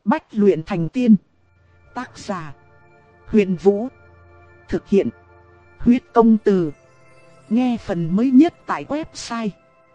Bách luyện thành tiên. Tác giả: Huyền Vũ. Thực hiện: Huyết Công Từ. Nghe phần mới nhất tại website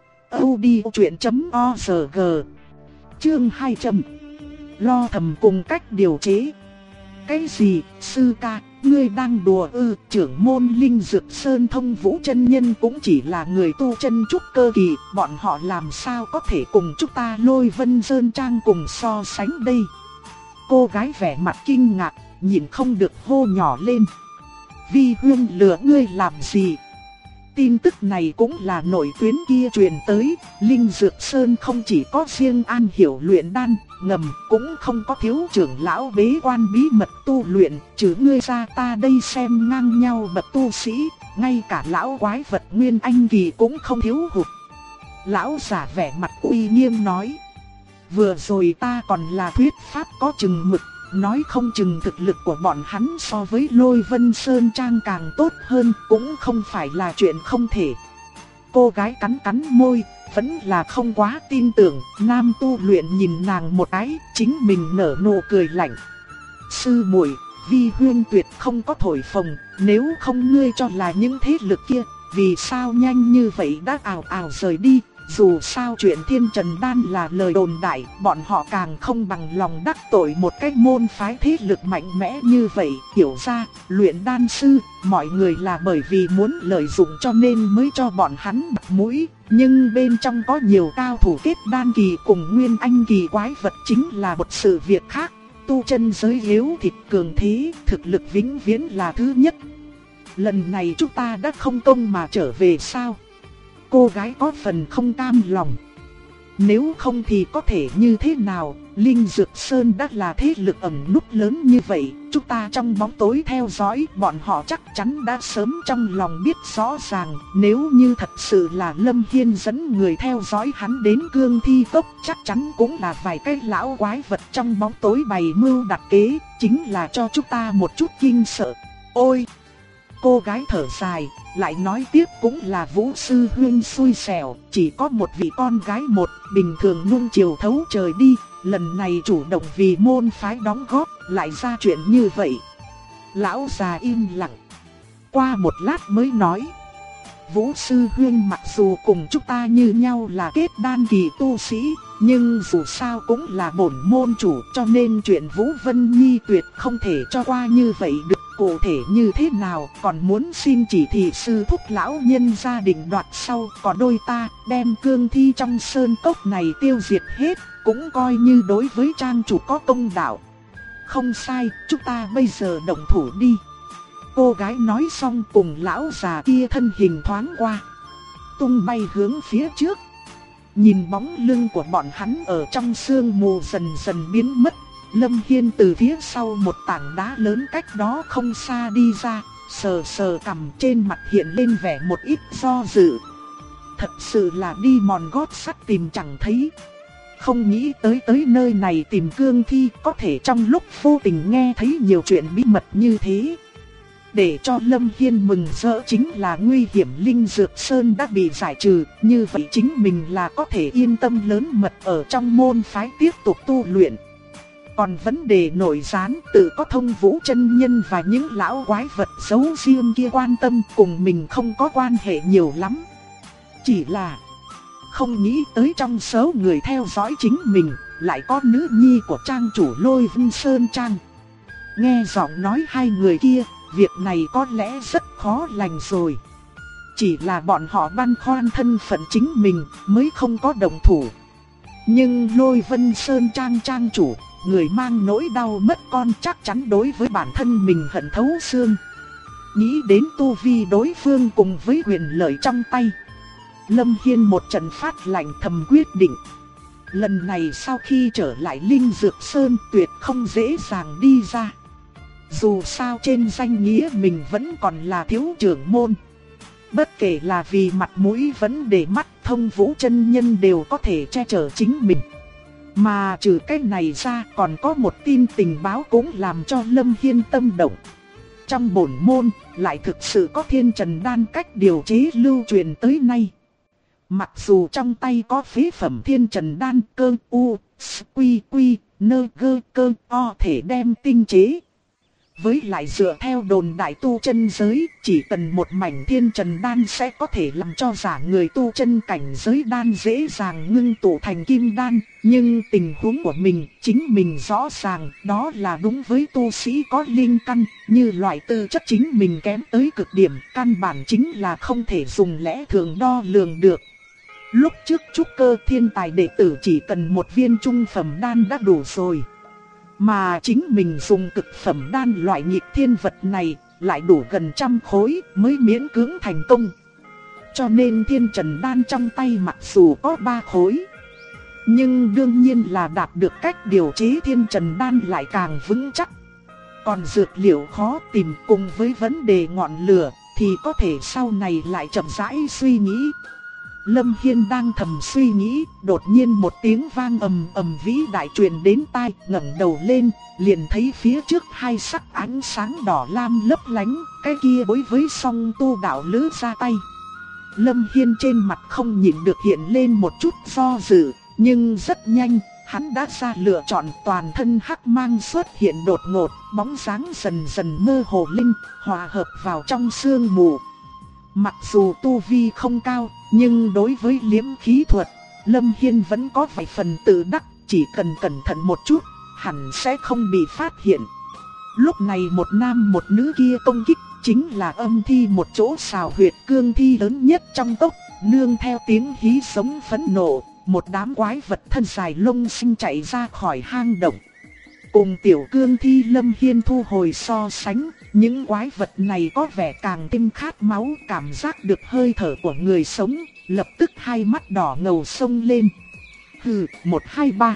audiochuyện.org. Chương 200. Lo thầm cùng cách điều chế. Cái gì, sư ca, ngươi đang đùa ư? Trưởng môn Linh Dược Sơn Thông Vũ chân nhân cũng chỉ là người tu chân trúc cơ kỳ, bọn họ làm sao có thể cùng chúng ta Lôi Vân Sơn Trang cùng so sánh đây? Cô gái vẻ mặt kinh ngạc, nhìn không được hô nhỏ lên. Vi huynh lừa ngươi làm gì? Tin tức này cũng là nội tuyến kia truyền tới, Linh Dược Sơn không chỉ có riêng An Hiểu luyện đan, ngầm cũng không có thiếu trưởng lão bế quan bí mật tu luyện, trừ ngươi ra ta đây xem ngang nhau bậc tu sĩ, ngay cả lão quái vật Nguyên Anh kỳ cũng không thiếu hụt. Lão giả vẻ mặt uy nghiêm nói, vừa rồi ta còn là thuyết pháp có chừng mực, nói không chừng thực lực của bọn hắn so với Lôi Vân Sơn Trang càng tốt hơn, cũng không phải là chuyện không thể. Cô gái cắn cắn môi, vẫn là không quá tin tưởng. Nam tu luyện nhìn nàng một cái, chính mình nở nụ cười lạnh. Sư muội, Vi huynh tuyệt không có thổi phồng, nếu không ngươi cho là những thế lực kia, vì sao nhanh như vậy đã ào ào rời đi? Dù sao chuyện Thiên Trần Đan là lời đồn đại, bọn họ càng không bằng lòng đắc tội một cái môn phái thế lực mạnh mẽ như vậy. Hiểu ra, luyện đan sư, mọi người là bởi vì muốn lợi dụng cho nên mới cho bọn hắn mặt mũi. Nhưng bên trong có nhiều cao thủ kết đan kỳ cùng Nguyên Anh kỳ quái vật chính là một sự việc khác. Tu chân giới yếu thịt cường thế, thực lực vĩnh viễn là thứ nhất. Lần này chúng ta đã không công mà trở về sao? Cô gái có phần không cam lòng. Nếu không thì có thể như thế nào? Linh Dược Sơn đã là thế lực ẩn núp lớn như vậy, chúng ta trong bóng tối theo dõi, bọn họ chắc chắn đã sớm trong lòng biết rõ ràng. Nếu như thật sự là Lâm Hiên dẫn người theo dõi hắn đến Cương Thi Cốc, chắc chắn cũng là vài cái lão quái vật trong bóng tối bày mưu đặt kế, chính là cho chúng ta một chút kinh sợ. Ôi! Cô gái thở dài, lại nói tiếp cũng là Vũ sư huynh xui xẻo, chỉ có một vị con gái một, bình thường nuông chiều thấu trời đi, lần này chủ động vì môn phái đóng góp, lại ra chuyện như vậy. Lão già im lặng, qua một lát mới nói, Vũ sư huynh mặc dù cùng chúng ta như nhau là kết đan kỳ tu sĩ, nhưng dù sao cũng là bổn môn chủ, cho nên chuyện Vũ Vân Nhi tuyệt không thể cho qua như vậy được. Cụ thể như thế nào còn muốn xin chỉ thị sư thúc lão nhân gia đình đoạt sau. Còn đôi ta đem cương thi trong sơn cốc này tiêu diệt hết, cũng coi như đối với trang chủ có công đạo. Không sai, chúng ta bây giờ động thủ đi. Cô gái nói xong cùng lão già kia thân hình thoáng qua, tung bay hướng phía trước. Nhìn bóng lưng của bọn hắn ở trong sương mù dần dần biến mất, Lâm Hiên từ phía sau một tảng đá lớn cách đó không xa đi ra, sờ sờ cằm, trên mặt hiện lên vẻ một ít do dự. Thật sự là đi mòn gót sắt tìm chẳng thấy. Không nghĩ tới nơi này tìm cương thi, có thể trong lúc vô tình nghe thấy nhiều chuyện bí mật như thế. Để cho Lâm Hiên mừng rỡ chính là nguy hiểm Linh Dược Sơn đã bị giải trừ, như vậy chính mình là có thể yên tâm lớn mật ở trong môn phái tiếp tục tu luyện. Còn vấn đề nội gián tự có Thông Vũ chân nhân và những lão quái vật giấu riêng kia quan tâm, cùng mình không có quan hệ nhiều lắm. Chỉ là không nghĩ tới trong số người theo dõi chính mình lại có nữ nhi của trang chủ Lôi Vân Sơn Trang. Nghe giọng nói hai người kia, việc này có lẽ rất khó lành rồi. Chỉ là bọn họ băn khoăn thân phận chính mình mới không có đồng thủ. Nhưng Lôi Vân Sơn Trang trang chủ, người mang nỗi đau mất con, chắc chắn đối với bản thân mình hận thấu xương. Nghĩ đến tu vi đối phương cùng với quyền lợi trong tay, Lâm Hiên một trận phát lạnh thầm quyết định. Lần này sau khi trở lại Linh Dược Sơn tuyệt không dễ dàng đi ra. Dù sao trên danh nghĩa mình vẫn còn là thiếu trưởng môn. Bất kể là vì mặt mũi vẫn để mắt, Thông Vũ chân nhân đều có thể che chở chính mình. Mà trừ cái này ra còn có một tin tình báo cũng làm cho Lâm Hiên tâm động. Trong bổn môn lại thực sự có Thiên Trần Đan cách điều chế lưu truyền tới nay. Mặc dù trong tay có phế phẩm Thiên Trần Đan cơ u, quy quy, nơ gơ cơ o thể đem tinh chế. Với lại dựa theo đồn đại tu chân giới, chỉ cần một mảnh thiên trần đan sẽ có thể làm cho giả người tu chân cảnh giới đan dễ dàng ngưng tụ thành kim đan. Nhưng tình huống của mình, chính mình rõ ràng, đó là đúng với tu sĩ có linh căn, như loại tư chất chính mình kém tới cực điểm, căn bản chính là không thể dùng lẽ thường đo lường được. Lúc trước trúc cơ thiên tài đệ tử chỉ cần một viên trung phẩm đan đã đủ rồi. Mà chính mình dùng cực phẩm đan loại nghịch thiên vật này lại đủ gần 100 khối mới miễn cưỡng thành công. Cho nên thiên trần đan trong tay mặc dù có 3 khối, nhưng đương nhiên là đạt được cách điều chế thiên trần đan lại càng vững chắc. Còn dược liệu khó tìm cùng với vấn đề ngọn lửa thì có thể sau này lại chậm rãi suy nghĩ. Lâm Hiên đang thầm suy nghĩ, đột nhiên một tiếng vang ầm ầm vĩ đại truyền đến tai, ngẩng đầu lên, liền thấy phía trước hai sắc ánh sáng đỏ lam lấp lánh, cái kia đối với song tu đạo lữ ra tay. Lâm Hiên trên mặt không nhịn được hiện lên một chút do dự, nhưng rất nhanh, hắn đã ra lựa chọn. Toàn thân hắc mang xuất hiện đột ngột, bóng dáng dần dần mơ hồ lên, hòa hợp vào trong sương mù. Mặc dù tu vi không cao, nhưng đối với liễm khí thuật, Lâm Hiên vẫn có vài phần tự đắc, chỉ cần cẩn thận một chút, hẳn sẽ không bị phát hiện. Lúc này một nam một nữ kia công kích, chính là âm thi một chỗ xào huyệt cương thi lớn nhất trong tốc, nương theo tiếng hí sống phẫn nộ, một đám quái vật thân dài lông xinh chạy ra khỏi hang động. Cùng tiểu cương thi Lâm Hiên thu hồi so sánh, những quái vật này có vẻ càng thêm khát máu, cảm giác được hơi thở của người sống, lập tức hai mắt đỏ ngầu sông lên. Hừ, 1, 2, 3.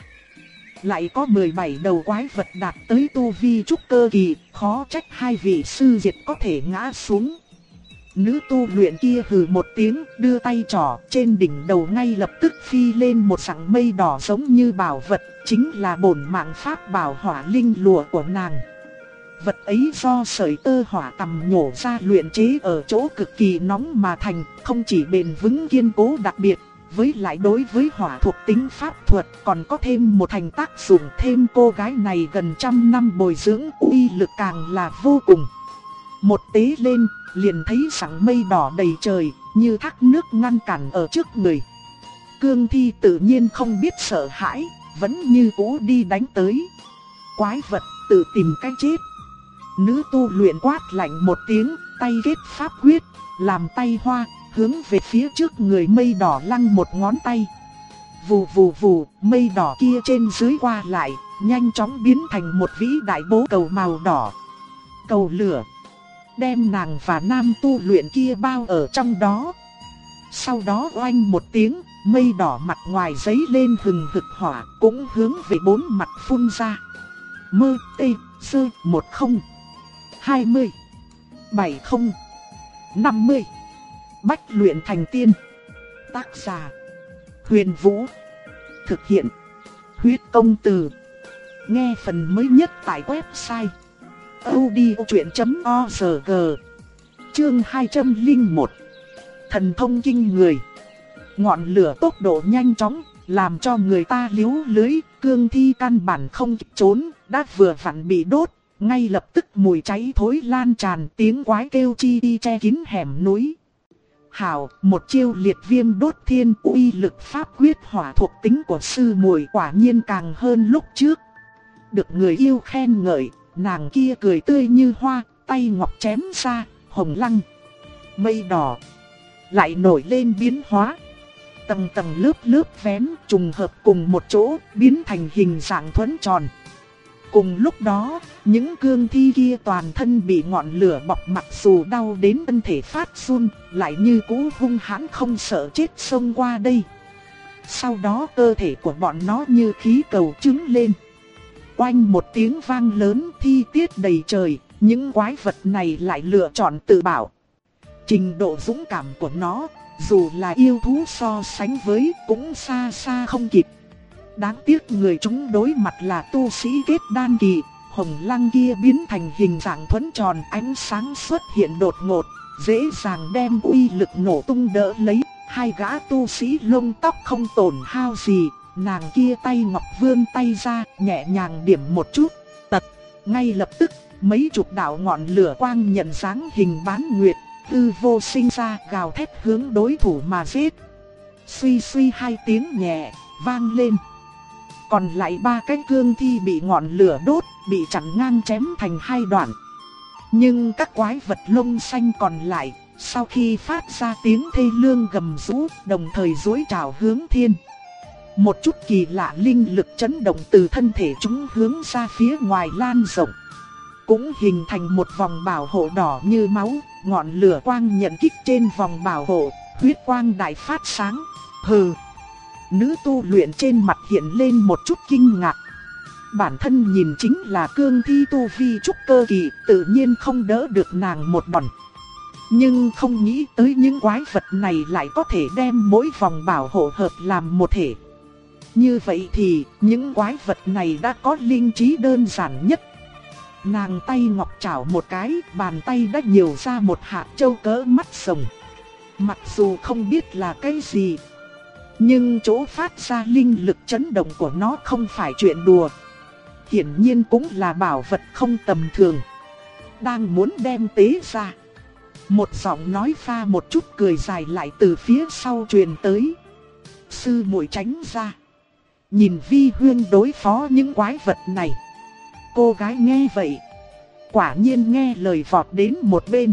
Lại có 17 đầu quái vật đạt tới tu vi trúc cơ kỳ, khó trách hai vị sư diệt có thể ngã xuống. Nữ tu luyện kia hừ một tiếng, đưa tay trỏ, trên đỉnh đầu ngay lập tức phi lên một sảng mây đỏ giống như bảo vật, chính là bổn mạng pháp bảo hỏa linh lùa của nàng. Vật ấy do sợi tơ hỏa tầm nhổ ra luyện chế ở chỗ cực kỳ nóng mà thành, không chỉ bền vững kiên cố đặc biệt, với lại đối với hỏa thuộc tính pháp thuật còn có thêm một thành tác dụng. Thêm cô gái này gần 100 năm bồi dưỡng, uy lực càng là vô cùng. Một tế lên, liền thấy sảng mây đỏ đầy trời, như thác nước ngăn cản ở trước người. Cương thi tự nhiên không biết sợ hãi, vẫn như cũ đi đánh tới. Quái vật tự tìm cái chết. Nữ tu luyện quát lạnh một tiếng, tay kết pháp quyết, làm tay hoa, hướng về phía trước người mây đỏ lăng một ngón tay. Vù vù vù, mây đỏ kia trên dưới qua lại, nhanh chóng biến thành một vĩ đại bố cầu màu đỏ. Cầu lửa, đem nàng và nam tu luyện kia bao ở trong đó. Sau đó oanh một tiếng, mây đỏ mặt ngoài giấy lên hừng hực hỏa, cũng hướng về bốn mặt phun ra. Mơ tê sơ 10 20 70 50. Bách luyện thành tiên. Tác giả Huyền Vũ. Thực hiện Huyết Công Từ. Nghe phần mới nhất tại website audiochuyện.org. Chương 201. Thần thông kinh người. Ngọn lửa tốc độ nhanh chóng, làm cho người ta liếu lưới. Cương thi căn bản không kịp trốn, đã vừa vặn bị đốt. Ngay lập tức mùi cháy thối lan tràn, tiếng quái kêu chi chi che kín hẻm núi. Hảo, một chiêu liệt viêm đốt thiên, uy lực pháp quyết hỏa thuộc tính của sư muội quả nhiên càng hơn lúc trước. Được người yêu khen ngợi, nàng kia cười tươi như hoa, tay ngọc chém ra, hồng lăng. Mây đỏ lại nổi lên biến hóa. Tầng tầng lớp lớp vén trùng hợp cùng một chỗ, biến thành hình dạng thuẫn tròn. Cùng lúc đó, những cương thi kia toàn thân bị ngọn lửa bọc, mặc dù đau đến thân thể phát run, lại như cũ hung hãn không sợ chết xông qua đây. Sau đó cơ thể của bọn nó như khí cầu trứng lên. Oanh một tiếng vang lớn, thi tiết đầy trời, những quái vật này lại lựa chọn tự bảo. Trình độ dũng cảm của nó, dù là yêu thú so sánh với cũng xa xa không kịp. Đáng tiếc người chúng đối mặt là tu sĩ kết đan kỳ. Hồng lăng kia biến thành hình dạng thuẫn tròn, ánh sáng xuất hiện đột ngột, dễ dàng đem uy lực nổ tung đỡ lấy. Hai gã tu sĩ lông tóc không tổn hao gì, nàng kia tay ngọc vươn tay ra, nhẹ nhàng điểm một chút, tật. Ngay lập tức, mấy chục đạo ngọn lửa quang nhận dáng hình bán nguyệt, hư vô sinh ra, gào thét hướng đối thủ mà giết. Suy suy hai tiếng nhẹ vang lên. Còn lại ba cái cương thi bị ngọn lửa đốt, bị chặn ngang chém thành hai đoạn. Nhưng các quái vật lông xanh còn lại, sau khi phát ra tiếng thê lương gầm rú, đồng thời duỗi trảo hướng thiên. Một chút kỳ lạ linh lực chấn động từ thân thể chúng hướng ra phía ngoài lan rộng. Cũng hình thành một vòng bảo hộ đỏ như máu, ngọn lửa quang nhận kích trên vòng bảo hộ, huyết quang đại phát sáng. Hừ. Nữ tu luyện trên mặt hiện lên một chút kinh ngạc. Bản thân nhìn chính là cương thi tu vi trúc cơ kỳ, tự nhiên không đỡ được nàng một đòn. Nhưng không nghĩ tới những quái vật này lại có thể đem mỗi vòng bảo hộ hợp làm một thể. Như vậy thì, những quái vật này đã có linh trí đơn giản nhất. Nàng tay ngọc chảo một cái, bàn tay đã nhiều ra một hạt châu cỡ mắt rồng. Mặc dù không biết là cái gì, nhưng chỗ phát ra linh lực chấn động của nó không phải chuyện đùa. Hiển nhiên cũng là bảo vật không tầm thường. Đang muốn đem tế ra, một giọng nói pha một chút cười dài lại từ phía sau truyền tới. Sư muội tránh ra. Nhìn Vi Huyên đối phó những quái vật này. Cô gái nghe vậy, quả nhiên nghe lời vọt đến một bên.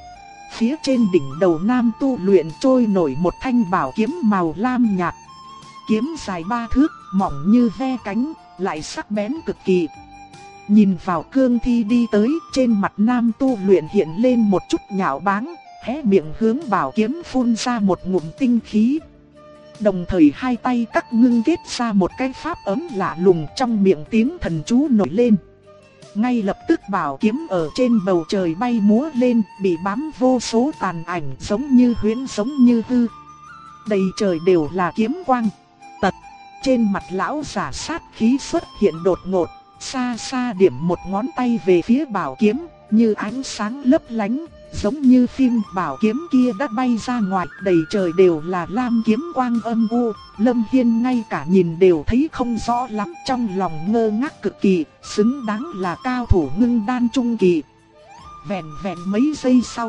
Phía trên đỉnh đầu nam tu luyện trôi nổi một thanh bảo kiếm màu lam nhạt. Kiếm dài 3 thước, mỏng như ve cánh, lại sắc bén cực kỳ. Nhìn vào cương thi đi tới, trên mặt nam tu luyện hiện lên một chút nhạo báng, hé miệng hướng bảo kiếm phun ra một ngụm tinh khí. Đồng thời hai tay cắt ngưng kết ra một cái pháp ấm lạ lùng, trong miệng tiếng thần chú nổi lên. Ngay lập tức bảo kiếm ở trên bầu trời bay múa lên, bị bám vô số tàn ảnh giống như huyễn giống như hư. Đầy trời đều là kiếm quang. Tật, trên mặt lão giả sát khí xuất hiện đột ngột, xa xa điểm một ngón tay về phía bảo kiếm, như ánh sáng lấp lánh, giống như phim. Bảo kiếm kia đã bay ra ngoài, đầy trời đều là lam kiếm quang âm u. Lâm Hiên ngay cả nhìn đều thấy không rõ lắm, trong lòng ngơ ngác cực kỳ, xứng đáng là cao thủ ngưng đan trung kỳ. Vẹn vẹn mấy giây sau,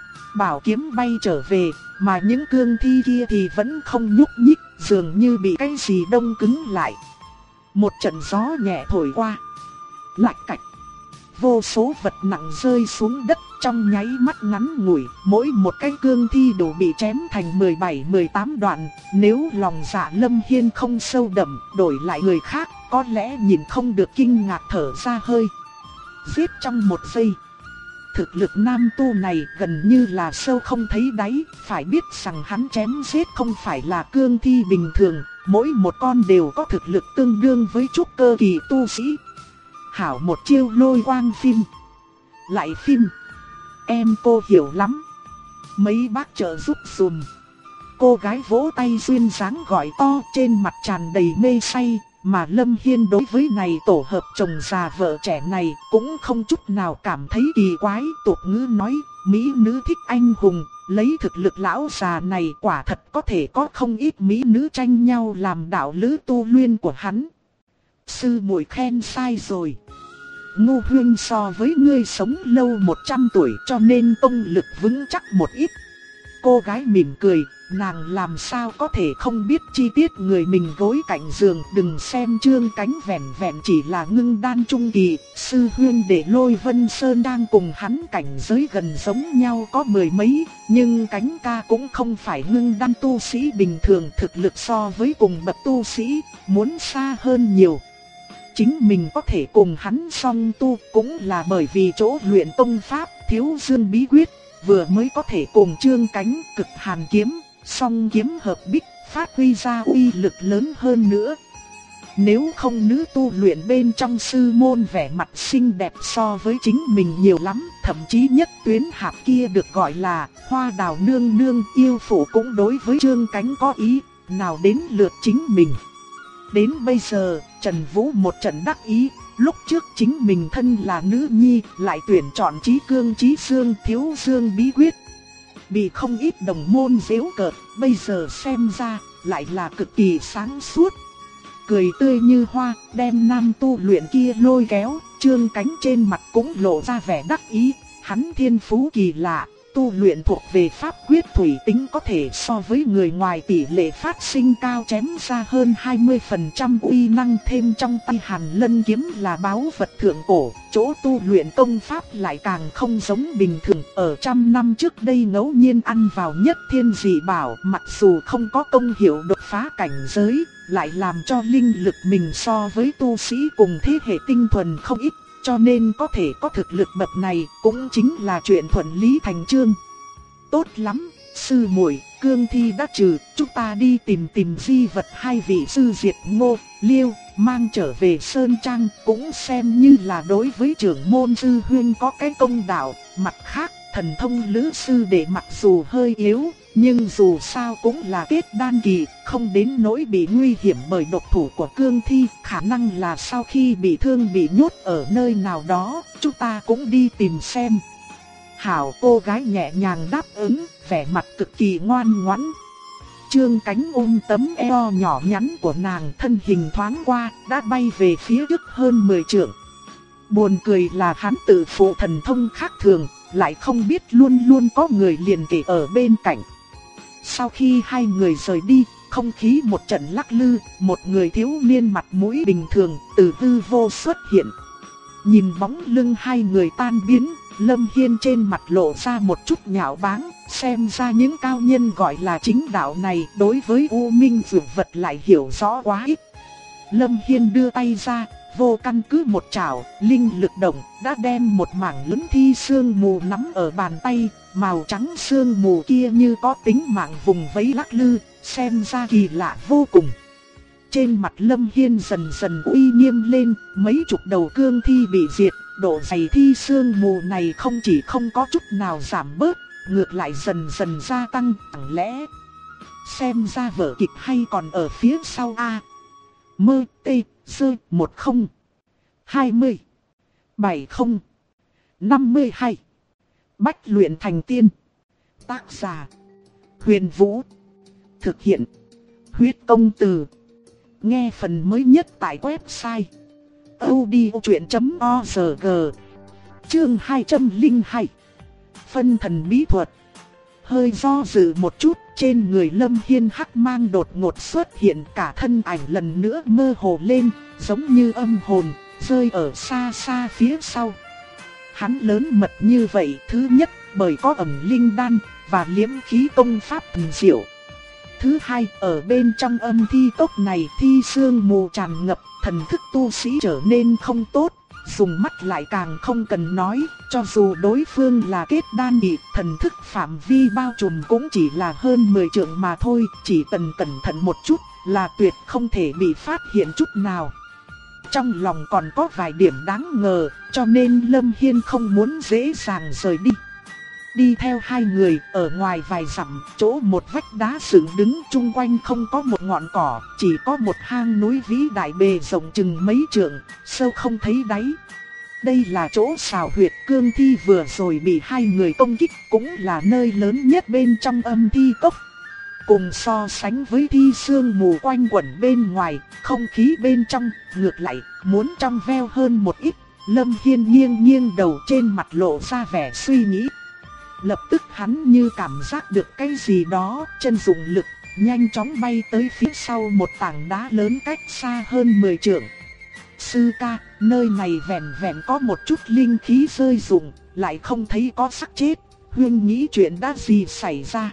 bảo kiếm bay trở về, mà những cương thi kia thì vẫn không nhúc nhích, dường như bị cái gì đông cứng lại. Một trận gió nhẹ thổi qua, lạch cạch, vô số vật nặng rơi xuống đất. Trong nháy mắt ngắn ngủi, mỗi một cái cương thi đều bị chém thành 17-18 đoạn. Nếu lòng dạ Lâm Hiên không sâu đậm, đổi lại người khác, có lẽ nhìn không được kinh ngạc thở ra hơi. Giết trong một giây. Thực lực nam tu này gần như là sâu không thấy đáy. Phải biết rằng hắn chém giết không phải là cương thi bình thường, mỗi một con đều có thực lực tương đương với trúc cơ kỳ tu sĩ. Hảo một chiêu lôi quang phim. Lại phim. Em cô hiểu lắm. Mấy bác trợ giúp dùm. Cô gái vỗ tay duyên dáng gọi to, trên mặt tràn đầy mê say. Mà Lâm Hiên đối với này tổ hợp chồng già vợ trẻ này cũng không chút nào cảm thấy kỳ quái. Tục ngữ nói, mỹ nữ thích anh hùng. Lấy thực lực lão già này quả thật có thể có không ít mỹ nữ tranh nhau làm đạo lữ tu luyện của hắn. Sư muội khen sai rồi. Ngô Huyên so với ngươi sống lâu 100 tuổi cho nên công lực vững chắc một ít. Cô gái mỉm cười, nàng làm sao có thể không biết chi tiết người mình gối cạnh giường. Đừng xem Trương Cánh vẹn vẹn chỉ là ngưng đan trung kỳ, sư huyên để Lôi Vân Sơn đang cùng hắn cảnh giới gần giống nhau có mười mấy, nhưng Cánh ca cũng không phải ngưng đan tu sĩ bình thường, thực lực so với cùng bậc tu sĩ muốn xa hơn nhiều. Chính mình có thể cùng hắn song tu cũng là bởi vì chỗ luyện tông pháp Thiếu Dương bí quyết, vừa mới có thể cùng Trương Cánh cực hàn kiếm, song kiếm hợp bích, phát huy ra uy lực lớn hơn nữa. Nếu không nữ tu luyện bên trong sư môn vẻ mặt xinh đẹp so với chính mình nhiều lắm, thậm chí nhất tuyến hạp kia được gọi là Hoa Đào nương nương yêu phụ cũng đối với Trương Cánh có ý, nào đến lượt chính mình. Đến bây giờ, Trần Vũ một trận đắc ý, lúc trước chính mình thân là nữ nhi, lại tuyển chọn Chí Cương Chí Dương Thiếu Dương bí quyết. Bị không ít đồng môn giễu cợt, bây giờ xem ra, lại là cực kỳ sáng suốt. cười tươi như hoa, đem nam tu luyện kia lôi kéo, Trương Cánh trên mặt cũng lộ ra vẻ đắc ý. Hắn thiên phú kỳ lạ, tu luyện thuộc về pháp quyết thủy tính có thể so với người ngoài tỷ lệ phát sinh cao chém ra hơn 20% uy năng, thêm trong tay Hàn Lân kiếm là báu vật thượng cổ, chỗ tu luyện công pháp lại càng không giống bình thường. Ở trăm năm trước đây ngẫu nhiên ăn vào nhất thiên dị bảo, mặc dù không có công hiệu đột phá cảnh giới, lại làm cho linh lực mình so với tu sĩ cùng thế hệ tinh thuần không ít. Cho nên có thể có thực lực bậc này cũng chính là chuyện thuận lý thành chương. Tốt lắm, sư muội, cương thi đã trừ, chúng ta đi tìm di vật hai vị sư Diệt Ngô, Liêu, mang trở về Sơn Trang, cũng xem như là đối với trưởng môn sư huynh có cái công đạo. Mặt khác, thần thông lữ sư đệ mặc dù hơi yếu, nhưng dù sao cũng là kết đan kỳ, không đến nỗi bị nguy hiểm bởi độc thủ của cương thi, khả năng là sau khi bị thương bị nhốt ở nơi nào đó, chúng ta cũng đi tìm xem. Hảo, cô gái nhẹ nhàng đáp ứng, vẻ mặt cực kỳ ngoan ngoãn. Trương Cánh ôm tấm eo nhỏ nhắn của nàng, thân hình thoáng qua, đã bay về phía trước hơn 10 trượng. Buồn cười là hắn tự phụ thần thông khác thường, lại không biết luôn luôn có người liền kề ở bên cạnh. Sau khi hai người rời đi, không khí một trận lắc lư, một người thiếu niên mặt mũi bình thường từ hư vô xuất hiện. Nhìn bóng lưng hai người tan biến, Lâm Hiên trên mặt lộ ra một chút nhạo báng, xem ra những cao nhân gọi là chính đạo này đối với U Minh Dược Vật lại hiểu rõ quá ít. Lâm Hiên đưa tay ra, vô căn cứ một chảo, linh lực động, đã đem một mảng lớn thi sương mù nắm ở bàn tay, màu trắng sương mù kia như có tính mạng vùng vẫy lắc lư, xem ra kỳ lạ vô cùng. Trên mặt Lâm Hiên dần dần uy nghiêm lên, mấy chục đầu cương thi bị diệt, độ dày thi sương mù này không chỉ không có chút nào giảm bớt, ngược lại dần dần gia tăng, chẳng lẽ xem ra vở kịch hay còn ở phía sau a. Mơ tê sơ 10 20 70 52 Bách luyện thành tiên. Tác giả Huyền Vũ. Thực hiện Huyết Công Từ. Nghe phần mới nhất tại website audiochuyện.org. Chương 202 Phân thần bí thuật. Hơi do dự một chút, trên người Lâm Hiên hắc mang đột ngột xuất hiện, cả thân ảnh lần nữa mơ hồ lên, giống như âm hồn, rơi ở xa xa phía sau. Hắn lớn mật như vậy, thứ nhất, bởi có ẩn linh đan và liễm khí công pháp thần diệu. Thứ hai, ở bên trong âm thi cốc này thi sương mù tràn ngập, thần thức tu sĩ trở nên không tốt, dùng mắt lại càng không cần nói, cho dù đối phương là kết đan kỳ, thần thức phạm vi bao trùm cũng chỉ là hơn 10 trượng mà thôi, chỉ cần cẩn thận một chút là tuyệt không thể bị phát hiện chút nào. Trong lòng còn có vài điểm đáng ngờ, cho nên Lâm Hiên không muốn dễ dàng rời đi. Đi theo hai người, ở ngoài vài dặm, chỗ một vách đá dựng đứng, chung quanh không có một ngọn cỏ, chỉ có một hang núi vĩ đại bề rộng chừng mấy trượng, sâu không thấy đáy. Đây là chỗ xào huyệt cương thi vừa rồi bị hai người công kích, cũng là nơi lớn nhất bên trong âm thi cốc. Cùng so sánh với thi sương mù quanh quẩn bên ngoài, không khí bên trong, ngược lại, muốn trong veo hơn một ít. Lâm Hiên nghiêng nghiêng đầu, trên mặt lộ ra vẻ suy nghĩ. Lập tức hắn như cảm giác được cái gì đó, chân dụng lực, nhanh chóng bay tới phía sau một tảng đá lớn cách xa hơn 10 trượng. Sư ca, nơi này vẹn vẹn có một chút linh khí rơi rụng, lại không thấy có xác chết, huynh nghĩ chuyện đã gì xảy ra?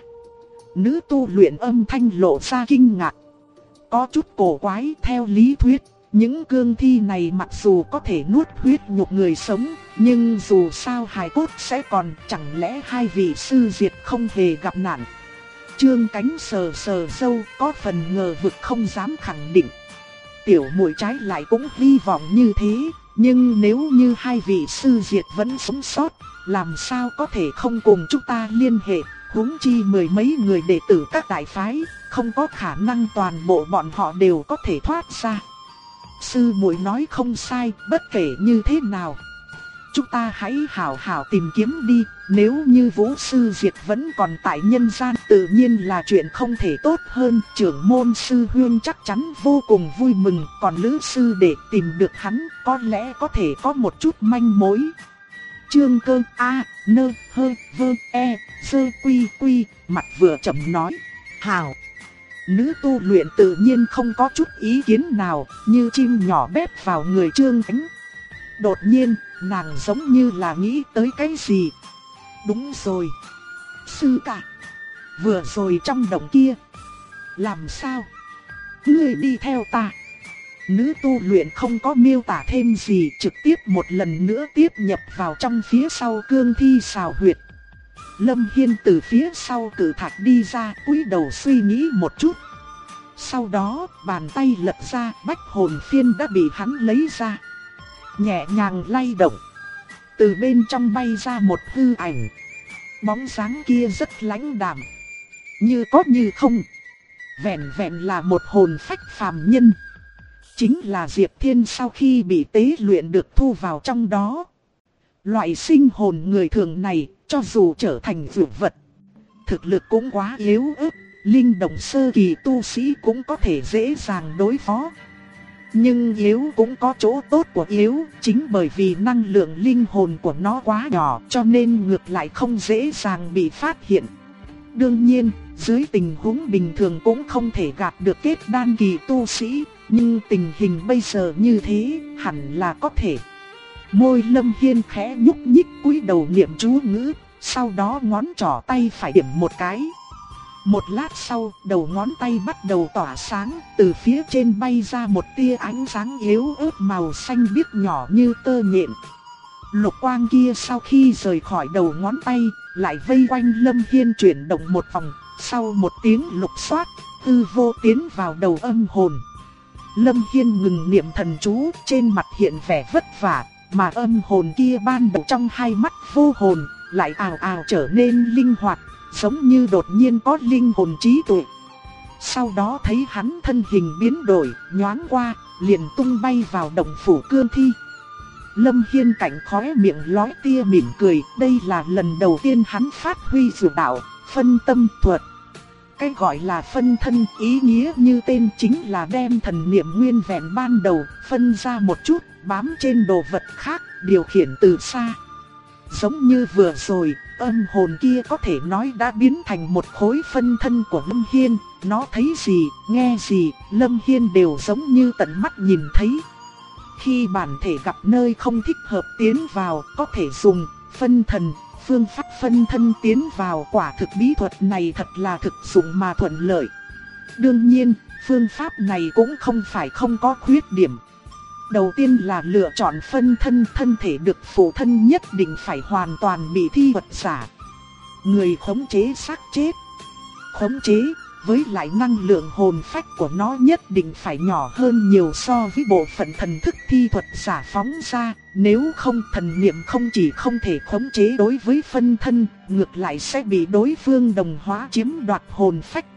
Nữ tu luyện âm thanh lộ ra kinh ngạc. Có chút cổ quái, theo lý thuyết, những cương thi này mặc dù có thể nuốt huyết nhục người sống, nhưng dù sao hài cốt sẽ còn, chẳng lẽ hai vị sư Diệt không hề gặp nạn? Trương Cánh sờ sờ râu, có phần ngờ vực không dám khẳng định. Tiểu muội trái lại cũng hy vọng như thế, nhưng nếu như hai vị sư Diệt vẫn sống sót, làm sao có thể không cùng chúng ta liên hệ, huống chi mười mấy người đệ tử các đại phái, không có khả năng toàn bộ bọn họ đều có thể thoát ra. Sư muội nói không sai, bất kể như thế nào, chúng ta hãy hảo hảo tìm kiếm đi, nếu như Vũ sư Diệt vẫn còn tại nhân gian tự nhiên là chuyện không thể tốt hơn. Trưởng môn sư huynh chắc chắn vô cùng vui mừng, còn Lữ sư để tìm được hắn có lẽ có thể có một chút manh mối. Chương Cơ A, Nơ, Hơ, Vơ, E, Sơ Quy Quy, mặt vừa chậm nói, hảo. Nữ tu luyện tự nhiên không có chút ý kiến nào, như chim nhỏ bép vào người Trương Ánh. Đột nhiên, nàng giống như là nghĩ tới cái gì. Đúng rồi. Sư ca, vừa rồi trong động kia. Làm sao? Ngươi đi theo ta. Nữ tu luyện không có miêu tả thêm gì, trực tiếp một lần nữa tiếp nhập vào trong phía sau cương thi xào huyệt. Lâm Hiên từ phía sau cử thạch đi ra, cúi đầu suy nghĩ một chút. Sau đó, bàn tay lật ra, bách hồn phiên đã bị hắn lấy ra. Nhẹ nhàng lay động. Từ bên trong bay ra một hư ảnh. Bóng dáng kia rất lãnh đạm, như có như không. Vẹn vẹn là một hồn phách phàm nhân. Chính là Diệp Thiên sau khi bị tế luyện được thu vào trong đó. Loại sinh hồn người thường này, cho dù trở thành dược vật, thực lực cũng quá yếu ớt. Linh động sơ kỳ tu sĩ cũng có thể dễ dàng đối phó. Nhưng yếu cũng có chỗ tốt của yếu, chính bởi vì năng lượng linh hồn của nó quá nhỏ cho nên ngược lại không dễ dàng bị phát hiện. Đương nhiên, dưới tình huống bình thường cũng không thể gạt được kết đan kỳ tu sĩ, nhưng tình hình bây giờ như thế, hẳn là có thể. Môi Lâm Hiên khẽ nhúc nhích cúi đầu niệm chú ngữ, sau đó ngón trỏ tay phải điểm một cái. Một lát sau, đầu ngón tay bắt đầu tỏa sáng, từ phía trên bay ra một tia ánh sáng yếu ớt màu xanh biếc nhỏ như tơ nhện. Lục quang kia sau khi rời khỏi đầu ngón tay, lại vây quanh Lâm Hiên chuyển động một vòng, sau một tiếng lục xoát, hư vô tiến vào đầu âm hồn. Lâm Hiên ngừng niệm thần chú, trên mặt hiện vẻ vất vả, mà âm hồn kia ban đầu trong hai mắt vô hồn, lại ào ào trở nên linh hoạt, giống như đột nhiên có linh hồn trí tuệ. Sau đó thấy hắn thân hình biến đổi, nhoáng qua, liền tung bay vào động phủ cương thi. Lâm Hiên cạnh khóe miệng lóe tia mỉm cười, đây là lần đầu tiên hắn phát huy dụ đạo, phân tâm thuật. Cái gọi là phân thân ý nghĩa như tên chính là đem thần niệm nguyên vẹn ban đầu, phân ra một chút, bám trên đồ vật khác, điều khiển từ xa. Giống như vừa rồi, âm hồn kia có thể nói đã biến thành một khối phân thân của Lâm Hiên, nó thấy gì, nghe gì, Lâm Hiên đều giống như tận mắt nhìn thấy. Khi bản thể gặp nơi không thích hợp tiến vào, có thể dùng phân thần, phương pháp phân thân tiến vào. Quả thực bí thuật này thật là thực dụng mà thuận lợi. Đương nhiên, phương pháp này cũng không phải không có khuyết điểm. Đầu tiên là lựa chọn phân thân, thân thể được phụ thân nhất định phải hoàn toàn bị thi thuật giả. Người khống chế xác chết. Khống chế, với lại năng lượng hồn phách của nó nhất định phải nhỏ hơn nhiều so với bộ phận thần thức thi thuật giả phóng ra. Nếu không, thần niệm không chỉ không thể khống chế đối với phân thân, ngược lại sẽ bị đối phương đồng hóa chiếm đoạt hồn phách.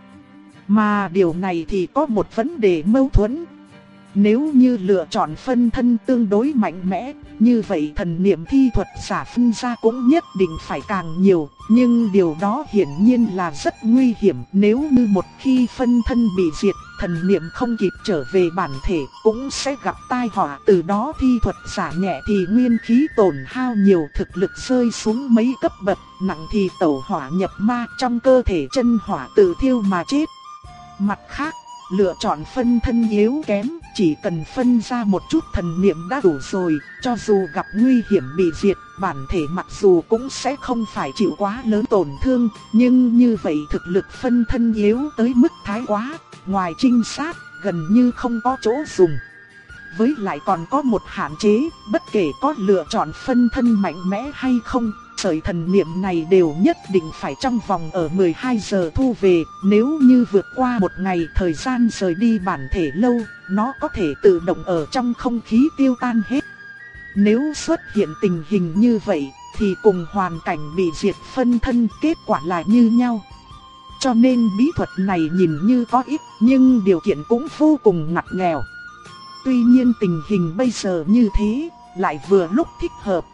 Mà điều này thì có một vấn đề mâu thuẫn. Nếu như lựa chọn phân thân tương đối mạnh mẽ, như vậy thần niệm thi thuật giả phân ra cũng nhất định phải càng nhiều. Nhưng điều đó hiển nhiên là rất nguy hiểm. Nếu như một khi phân thân bị diệt, thần niệm không kịp trở về bản thể, cũng sẽ gặp tai họa. Từ đó thi thuật giả nhẹ thì nguyên khí tổn hao nhiều, thực lực rơi xuống mấy cấp bậc, nặng thì tẩu hỏa nhập ma, trong cơ thể chân hỏa tự thiêu mà chết. Mặt khác, lựa chọn phân thân yếu kém, chỉ cần phân ra một chút thần niệm đã đủ rồi, cho dù gặp nguy hiểm bị diệt, bản thể mặc dù cũng sẽ không phải chịu quá lớn tổn thương, nhưng như vậy thực lực phân thân yếu tới mức thái quá, ngoài trinh sát, gần như không có chỗ dùng. Với lại còn có một hạn chế, bất kể có lựa chọn phân thân mạnh mẽ hay không, sợi thần niệm này đều nhất định phải trong vòng ở 12 giờ thu về. Nếu như vượt qua một ngày thời gian rời đi bản thể lâu, nó có thể tự động ở trong không khí tiêu tan hết. Nếu xuất hiện tình hình như vậy, thì cùng hoàn cảnh bị diệt phân thân kết quả là như nhau. Cho nên bí thuật này nhìn như có ít, nhưng điều kiện cũng vô cùng ngặt nghèo. Tuy nhiên tình hình bây giờ như thế, lại vừa lúc thích hợp.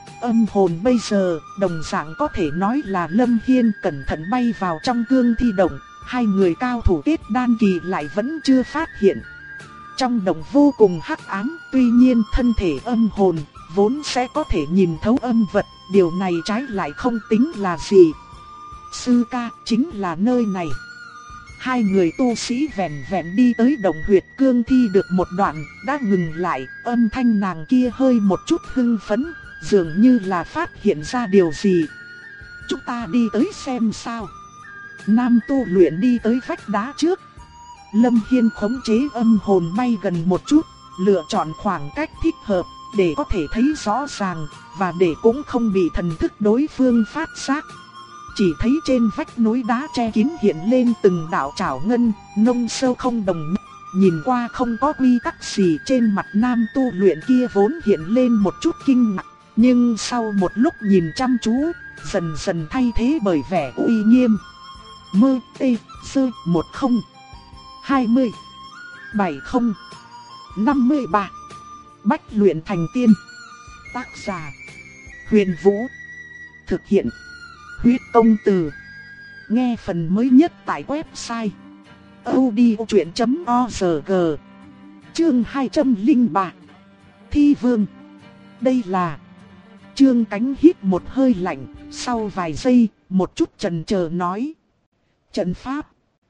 Âm hồn bây giờ, đồng dạng có thể nói là Lâm Hiên cẩn thận bay vào trong cương thi động, hai người cao thủ kết đan kỳ lại vẫn chưa phát hiện. Trong động vô cùng hắc ám, tuy nhiên thân thể âm hồn vốn sẽ có thể nhìn thấu âm vật, điều này trái lại không tính là gì. Sư ca, chính là nơi này. Hai người tu sĩ vẹn vẹn đi tới động huyệt cương thi được một đoạn, đã ngừng lại, âm thanh nàng kia hơi một chút hưng phấn, dường như là phát hiện ra điều gì. Chúng ta đi tới xem sao. Nam tu luyện đi tới vách đá trước. Lâm Hiên khống chế âm hồn bay gần một chút, lựa chọn khoảng cách thích hợp, để có thể thấy rõ ràng, và để cũng không bị thần thức đối phương phát giác. Chỉ thấy trên vách núi đá che kín hiện lên từng đạo trảo ngân, nông sâu không đồng nhất. Nhìn qua không có quy tắc gì, trên mặt nam tu luyện kia vốn hiện lên một chút kinh ngạc. Nhưng sau một lúc nhìn chăm chú, dần dần thay thế bởi vẻ uy nghiêm. Mơ tê sơ 10 20 70 53 Bách luyện thành tiên. Tác giả Huyền Vũ. Thực hiện Huyết Công Từ. Nghe phần mới nhất tại website audiochuyện.org. Chương 203. Thi Vương. Đây là... Trương Cánh hít một hơi lạnh, sau vài giây, một chút chần chờ nói. Trận pháp.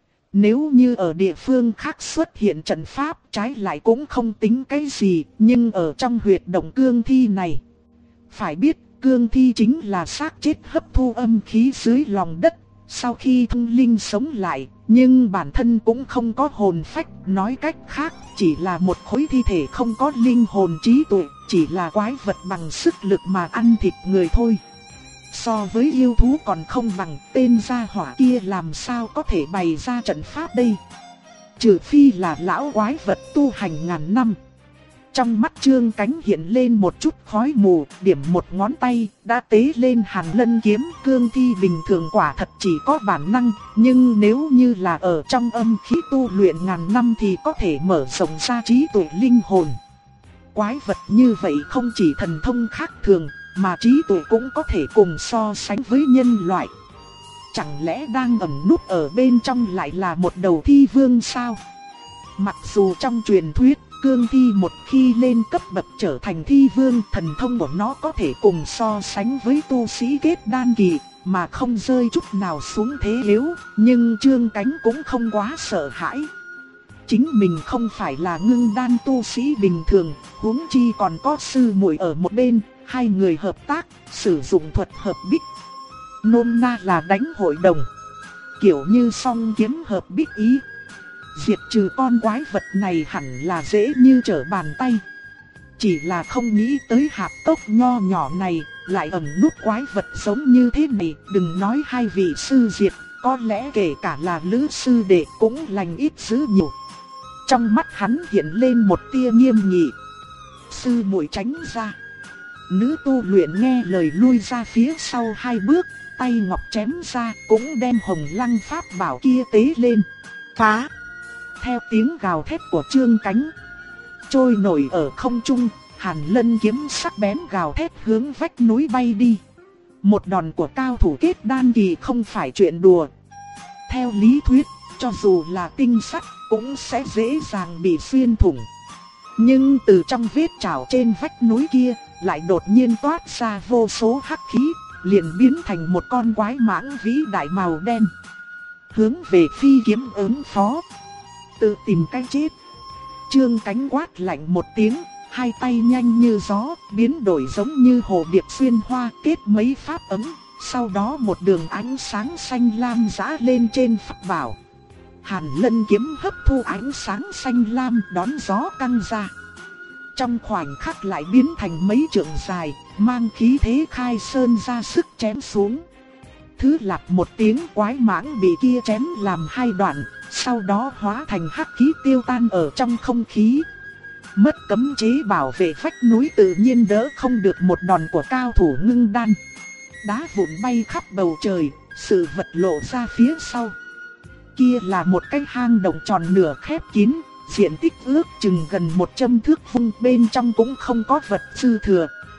Nếu như ở địa phương khác xuất hiện trận pháp, trái lại cũng không tính cái gì, nhưng ở trong huyệt động cương thi này, phải biết cương thi chính là xác chết hấp thu âm khí dưới lòng đất, sau khi thông linh sống lại, nhưng bản thân cũng không có hồn phách, nói cách khác, chỉ là một khối thi thể không có linh hồn trí tuệ, chỉ là quái vật bằng sức lực mà ăn thịt người thôi. So với yêu thú còn không bằng, tên gia hỏa kia làm sao có thể bày ra trận pháp đây? Trừ phi là lão quái vật tu hành ngàn năm. Trong mắt Trương Cánh hiện lên một chút khói mù, điểm một ngón tay, đã tế lên Hàn Lân kiếm. Cương thi bình thường quả thật chỉ có bản năng, nhưng nếu như là ở trong âm khí tu luyện ngàn năm thì có thể mở rộng ra trí tuệ linh hồn. Quái vật như vậy không chỉ thần thông khác thường, mà trí tuệ cũng có thể cùng so sánh với nhân loại. Chẳng lẽ đang ẩn núp ở bên trong lại là một đầu thi vương sao? Mặc dù trong truyền thuyết, cương thi một khi lên cấp bậc trở thành thi vương, thần thông của nó có thể cùng so sánh với tu sĩ kết đan kỳ, mà không rơi chút nào xuống thế yếu, nhưng Trương Cánh cũng không quá sợ hãi. Chính mình không phải là ngưng đan tu sĩ bình thường, huống chi còn có sư muội ở một bên, hai người hợp tác, sử dụng thuật hợp bích. Nôm na là đánh hội đồng, kiểu như song kiếm hợp bích ý. Diệt trừ con quái vật này hẳn là dễ như trở bàn tay. Chỉ là không nghĩ tới hạp cốc nho nhỏ này lại ẩn núp quái vật giống như thế này. Đừng nói hai vị sư diệt, có lẽ kể cả là lữ sư đệ cũng lành ít dữ nhiều. Trong mắt hắn hiện lên một tia nghiêm nghị. Sư muội tránh ra. Nữ tu luyện nghe lời lui ra phía sau hai bước, tay ngọc chém ra cũng đem hồng lăng pháp bảo kia tế lên. Phá! Theo tiếng gào thét của Trương Cánh, trôi nổi ở không trung, Hàn Lân kiếm sắc bén gào thét hướng vách núi bay đi. Một đòn của cao thủ kết đan kỳ không phải chuyện đùa. Theo lý thuyết, cho dù là tinh sắt cũng sẽ dễ dàng bị xuyên thủng. Nhưng từ trong vết trảo trên vách núi kia, lại đột nhiên toát ra vô số hắc khí, liền biến thành một con quái mãng vĩ đại màu đen. Hướng về phi kiếm ứng phó. Tự tìm cái chết. Trương Cánh quát lạnh một tiếng, hai tay nhanh như gió, biến đổi giống như hồ điệp xuyên hoa, kết mấy pháp ấm. Sau đó một đường ánh sáng xanh lam rã lên trên pháp bảo. Hàn Lân kiếm hấp thu ánh sáng xanh lam đón gió căng ra. Trong khoảnh khắc lại biến thành mấy trượng dài, mang khí thế khai sơn ra sức chém xuống. Thứ lạp một tiếng, quái mãng bị kia chém làm hai đoạn, sau đó hóa thành hắc khí tiêu tan ở trong không khí. Mất cấm chế bảo vệ vách núi tự nhiên đỡ không được một đòn của cao thủ ngưng đan. Đá vụn bay khắp bầu trời, sự vật lộ ra phía sau. Kia là một cái hang động tròn nửa khép kín, diện tích ước chừng gần 100 thước vuông, bên trong cũng không có vật dư thừa.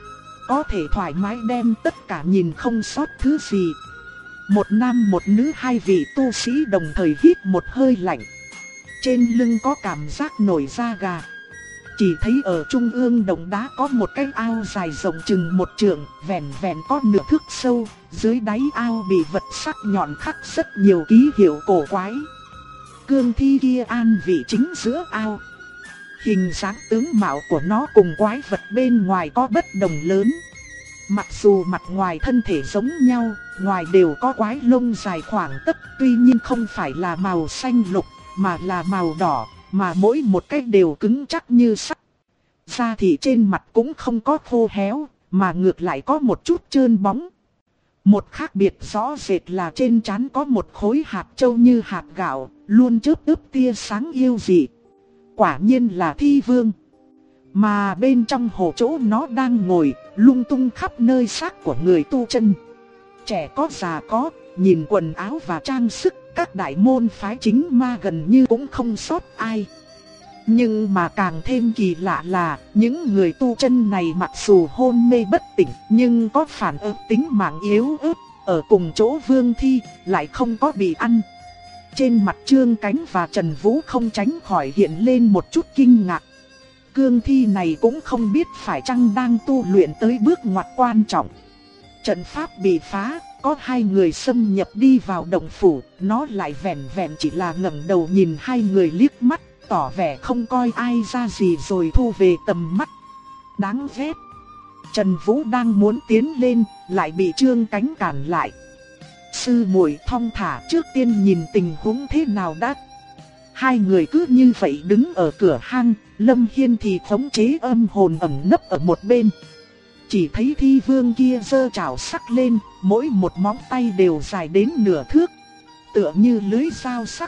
có thể thoải mái đem tất cả nhìn không sót thứ gì. Một nam một nữ, hai vị tu sĩ đồng thời hít một hơi lạnh. Trên lưng có cảm giác nổi da gà. Chỉ thấy ở trung ương động đá có một cái ao dài rộng chừng 1 trượng, vẹn vẹn có nửa thước sâu, dưới đáy ao bị vật sắc nhọn khắc rất nhiều ký hiệu cổ quái. Cương thi kia an vị chính giữa ao. Hình dáng tướng mạo của nó cùng quái vật bên ngoài có bất đồng lớn. Mặc dù mặt ngoài thân thể giống nhau, ngoài đều có quái lông dài khoảng tấc, tuy nhiên không phải là màu xanh lục, mà là màu đỏ, mà mỗi một cái đều cứng chắc như sắt. Da thì trên mặt cũng không có khô héo, mà ngược lại có một chút trơn bóng. Một khác biệt rõ rệt là trên trán có một khối hạt châu như hạt gạo, luôn chớp ướp tia sáng yêu dị. Quả nhiên là thi vương. Mà bên trong hồ chỗ nó đang ngồi, lung tung khắp nơi xác của người tu chân. Trẻ có già có, nhìn quần áo và trang sức, các đại môn phái chính ma gần như cũng không sót ai. Nhưng mà càng thêm kỳ lạ là, những người tu chân này mặc dù hôn mê bất tỉnh, nhưng có phản ứng tính mạng yếu ớt, ở cùng chỗ Vương Thi, lại không có bị ăn. Trên mặt Trương Cánh và Trần Vũ không tránh khỏi hiện lên một chút kinh ngạc. Cương thi này cũng không biết phải chăng đang tu luyện tới bước ngoặt quan trọng. Trận pháp bị phá, có 2 người xâm nhập đi vào động phủ, nó lại vẻn vẹn chỉ là ngẩng đầu nhìn 2 người liếc mắt, tỏ vẻ không coi ai ra gì rồi thu về tầm mắt. Đáng ghét. Trần Vũ đang muốn tiến lên, lại bị Trương Cánh cản lại. Sư muội thong thả, trước tiên nhìn tình huống thế nào đã. 2 người cứ như vậy đứng ở cửa hang, Lâm Hiên thì khống chế âm hồn ẩn nấp ở một bên. Chỉ thấy thi vương kia giơ chảo sắc lên, mỗi một móng tay đều dài đến nửa thước, tựa như lưới dao sắc.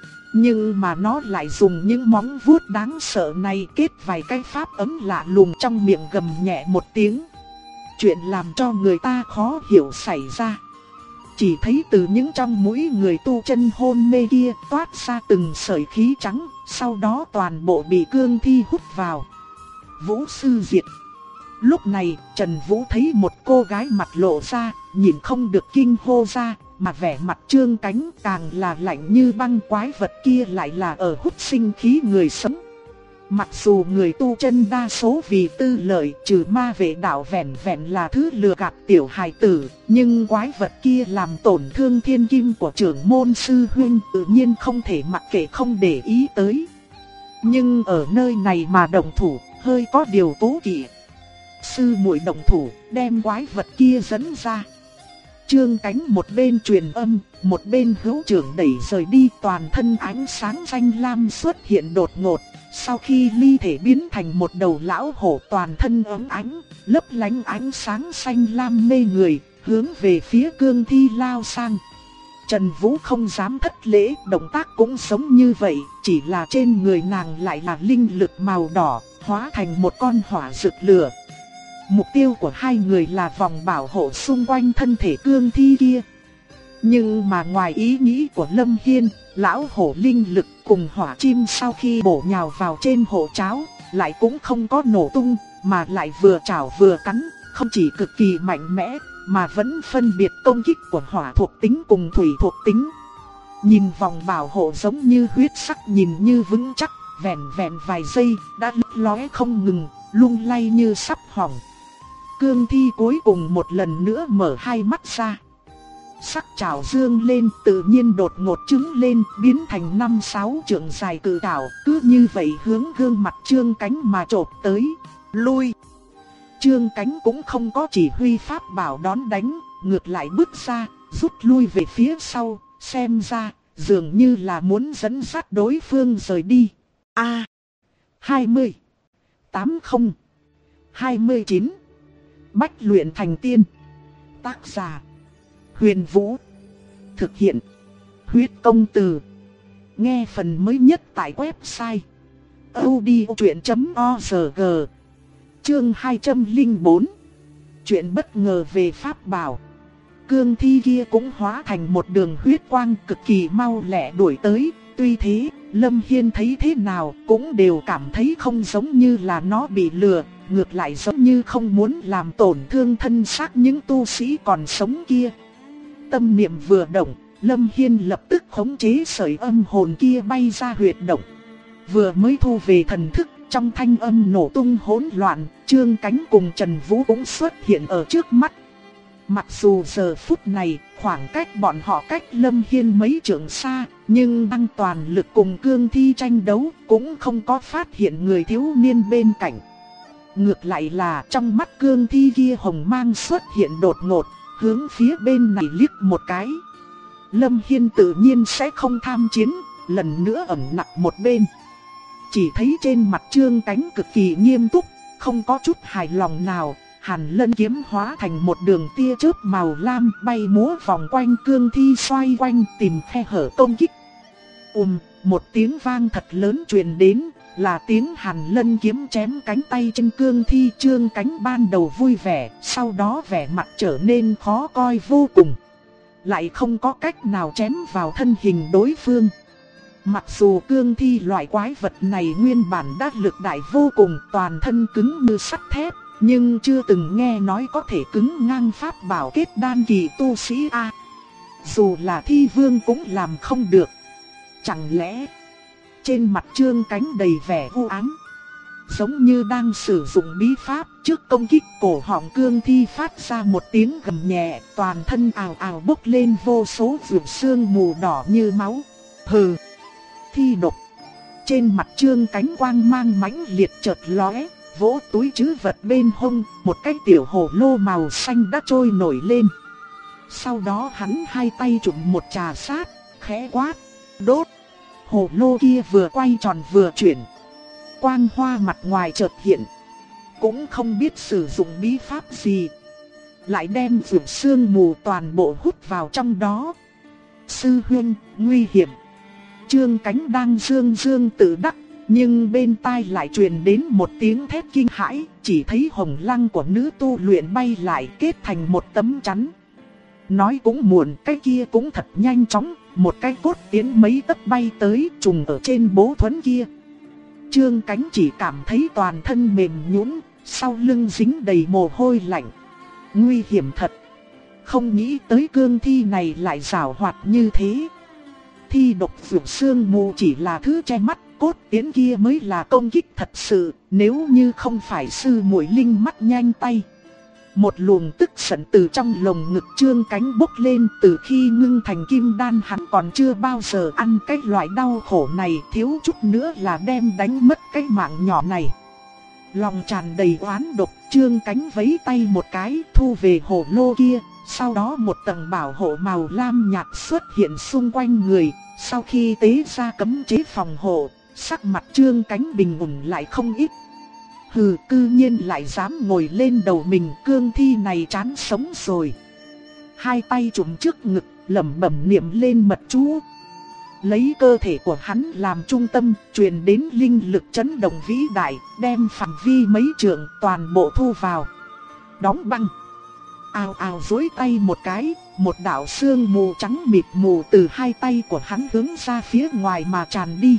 Nhưng mà nó lại dùng những móng vuốt đáng sợ này kết vài cái pháp ấm lạ lùng trong miệng, gầm nhẹ một tiếng. Chuyện làm cho người ta khó hiểu xảy ra. Chỉ thấy từ những trong mũi người tu chân hôn mê kia toát ra từng sợi khí trắng, sau đó toàn bộ bị cương thi hút vào. Vũ sư diệt. Lúc này, Trần Vũ thấy một cô gái mặt lộ ra, nhìn không được kinh hô ra, mà vẻ mặt Trương Cánh càng là lạnh như băng. Quái vật kia lại là ở hút sinh khí người sống. Mặc dù người tu chân đa số vì tư lợi, trừ ma vệ đạo vẻn vẹn là thứ lừa gạt tiểu hài tử, nhưng quái vật kia làm tổn thương thiên kim của trưởng môn sư huynh, tự nhiên không thể mặc kệ không để ý tới. Nhưng ở nơi này mà động thủ, hơi có điều cố kỵ. Sư muội động thủ, đem quái vật kia dẫn ra. Trương Cánh một bên truyền âm, một bên hữu trưởng đẩy rời đi, toàn thân ánh sáng xanh lam xuất hiện đột ngột. Sau khi ly thể biến thành một đầu lão hổ toàn thân óng ánh, lấp lánh ánh sáng xanh lam mê người, hướng về phía cương thi lao sang. Trần Vũ không dám thất lễ, động tác cũng giống như vậy, chỉ là trên người nàng lại là linh lực màu đỏ, hóa thành một con hỏa rực lửa. Mục tiêu của 2 người là vòng bảo hộ xung quanh thân thể cương thi kia. Nhưng mà ngoài ý nghĩ của Lâm Hiên, lão hổ linh lực cùng hỏa chim sau khi bổ nhào vào trên hổ cháo, lại cũng không có nổ tung, mà lại vừa chảo vừa cắn, không chỉ cực kỳ mạnh mẽ, mà vẫn phân biệt công kích của hỏa thuộc tính cùng thủy thuộc tính. Nhìn vòng bảo hộ giống như huyết sắc, nhìn như vững chắc, vẹn vẹn vài giây đã lấp lóe không ngừng, lung lay như sắp hỏng. Cương thi cuối cùng một lần nữa mở 2 mắt ra. Sắc chảo dương lên, tự nhiên đột ngột trứng lên, biến thành 5-6 trượng dài cự chảo, cứ như vậy hướng gương mặt Trương Cánh mà chộp tới. Lui. Trương Cánh cũng không có chỉ huy pháp bảo đón đánh, ngược lại bước ra, rút lui về phía sau, xem ra dường như là muốn dẫn dắt đối phương rời đi. 20 80 29 Bách luyện thành tiên. Tác giả Huyền Vũ. Thực hiện Huyết Công Từ. Nghe phần mới nhất tại website audiochuyện.org. Chương 204. Chuyện bất ngờ về pháp bảo. Cương thi kia cũng hóa thành một đường huyết quang cực kỳ mau lẹ đuổi tới. Tuy thế, Lâm Hiên thấy thế nào cũng đều cảm thấy không giống như là nó bị lừa, ngược lại giống như không muốn làm tổn thương thân xác những tu sĩ còn sống kia. Tâm niệm vừa động, Lâm Hiên lập tức khống chế sợi âm hồn kia bay ra huyệt động. Vừa mới thu về thần thức, trong thanh âm nổ tung hỗn loạn, Trương Cánh cùng Trần Vũ cũng xuất hiện ở trước mắt. Mặc dù giờ phút này, khoảng cách bọn họ cách Lâm Hiên mấy trượng xa, nhưng đang toàn lực cùng cương thi tranh đấu, cũng không có phát hiện người thiếu niên bên cạnh. Ngược lại là trong mắt cương thi kia hồng mang xuất hiện đột ngột, hướng phía bên này liếc một cái. Lâm Hiên tự nhiên sẽ không tham chiến, lần nữa ẩn nặc một bên. Chỉ thấy trên mặt Trương Cánh cực kỳ nghiêm túc, không có chút hài lòng nào. Hàn Lân kiếm hóa thành một đường tia chớp màu lam bay múa vòng quanh cương thi xoay quanh tìm khe hở công kích. Một tiếng vang thật lớn truyền đến, là tiếng Hàn Lân kiếm chém cánh tay trên cương thi. Trương Cánh ban đầu vui vẻ, sau đó vẻ mặt trở nên khó coi vô cùng. Lại không có cách nào chém vào thân hình đối phương. Mặc dù cương thi loại quái vật này nguyên bản đã lực đại vô cùng, toàn thân cứng như sắt thép, nhưng chưa từng nghe nói có thể cứng ngang pháp bảo kết đan kỳ tu sĩ A. Dù là thi vương cũng làm không được. Chẳng lẽ trên mặt Trương Cánh đầy vẻ u ám, giống như đang sử dụng bí pháp. Trước công kích, cổ họng cương thi phát ra một tiếng gầm nhẹ, toàn thân ào ào bốc lên vô số vệt sương mù đỏ như máu. Hừ, thi độc. Trên mặt Trương Cánh quang mang mãnh liệt chợt lóe, vỗ túi trữ vật bên hông, một cái tiểu hồ lô màu xanh đã trôi nổi lên. Sau đó hắn hai tay chụm một trà sát, khẽ quát, đốt. Hồ lô kia vừa quay tròn vừa chuyển, quang hoa mặt ngoài chợt hiện. Cũng không biết sử dụng bí pháp gì, lại đem vệt sương mù toàn bộ hút vào trong đó. Sư huynh, nguy hiểm. Trương Cánh đang dương dương tự đắc, nhưng bên tai lại truyền đến một tiếng thét kinh hãi. Chỉ thấy hồng lăng của nữ tu luyện bay lại kết thành một tấm chắn. Nói cũng muộn, cái kia cũng thật nhanh chóng. Một cái cốt tiến mấy tấc bay tới, trùng ở trên bố thuẫn kia. Trương Cánh chỉ cảm thấy toàn thân mềm nhũn, sau lưng dính đầy mồ hôi lạnh. Nguy hiểm thật. Không nghĩ tới cương thi này lại giảo hoạt như thế. Thi độc vượt sương mù chỉ là thứ che mắt, cốt tiến kia mới là công kích thật sự. Nếu như không phải sư muội linh mắt nhanh tay. Một luồng tức giận từ trong lồng ngực Trương Cánh bốc lên. Từ khi ngưng thành kim đan, hắn còn chưa bao giờ ăn cái loại đau khổ này. Thiếu chút nữa là đem đánh mất cái mạng nhỏ này. Lòng tràn đầy oán độc, Trương Cánh vẫy tay một cái thu về hồ lô kia. Sau đó một tầng bảo hộ màu lam nhạt xuất hiện xung quanh người. Sau khi tế ra cấm chế phòng hộ, sắc mặt Trương Cánh bình ổn lại không ít. Hừ, cư nhiên lại dám ngồi lên đầu mình, cương thi này chán sống rồi. Hai tay trùm trước ngực, lẩm bẩm niệm lên mật chú. Lấy cơ thể của hắn làm trung tâm, truyền đến linh lực chấn động vĩ đại, đem phạm vi mấy trượng toàn bộ thu vào. Đóng băng. Ào ào duỗi tay một cái, một đạo sương mù trắng mịt mù từ hai tay của hắn hướng ra phía ngoài mà tràn đi.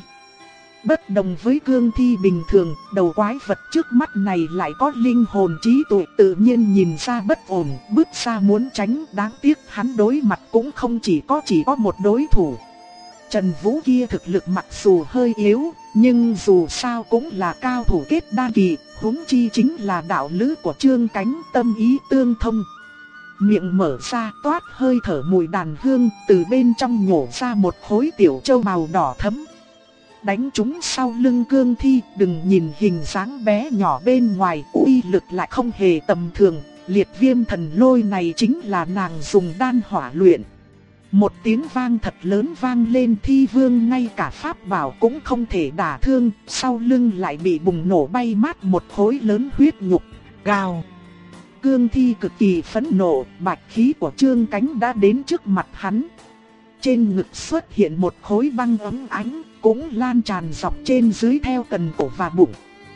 Bất đồng với cương thi bình thường, đầu quái vật trước mắt này lại có linh hồn trí tuệ, tự nhiên nhìn ra bất ổn, bước ra muốn tránh. Đáng tiếc hắn đối mặt cũng không chỉ có một đối thủ. Trần Vũ kia thực lực mặc dù hơi yếu, nhưng dù sao cũng là cao thủ kết đan kỳ, huống chi chính là đạo lữ của Trương Cánh, tâm ý tương thông. Miệng mở ra toát hơi thở mùi đàn hương, từ bên trong nhổ ra một khối tiểu châu màu đỏ thẫm. Đánh trúng sau lưng cương thi, đừng nhìn hình dáng bé nhỏ bên ngoài, uy lực lại không hề tầm thường. Liệt viêm thần lôi này chính là nàng dùng đan hỏa luyện. Một tiếng vang thật lớn vang lên, thi vương ngay cả pháp bảo cũng không thể đả thương, sau lưng lại bị bùng nổ bay mát một khối lớn huyết nhục. Gào! Cương thi cực kỳ phẫn nộ, bạch khí của Trương Cánh đã đến trước mặt hắn. Trên ngực xuất hiện một khối băng óng ánh, cũng lan tràn dọc trên dưới theo cần cổ và bụng.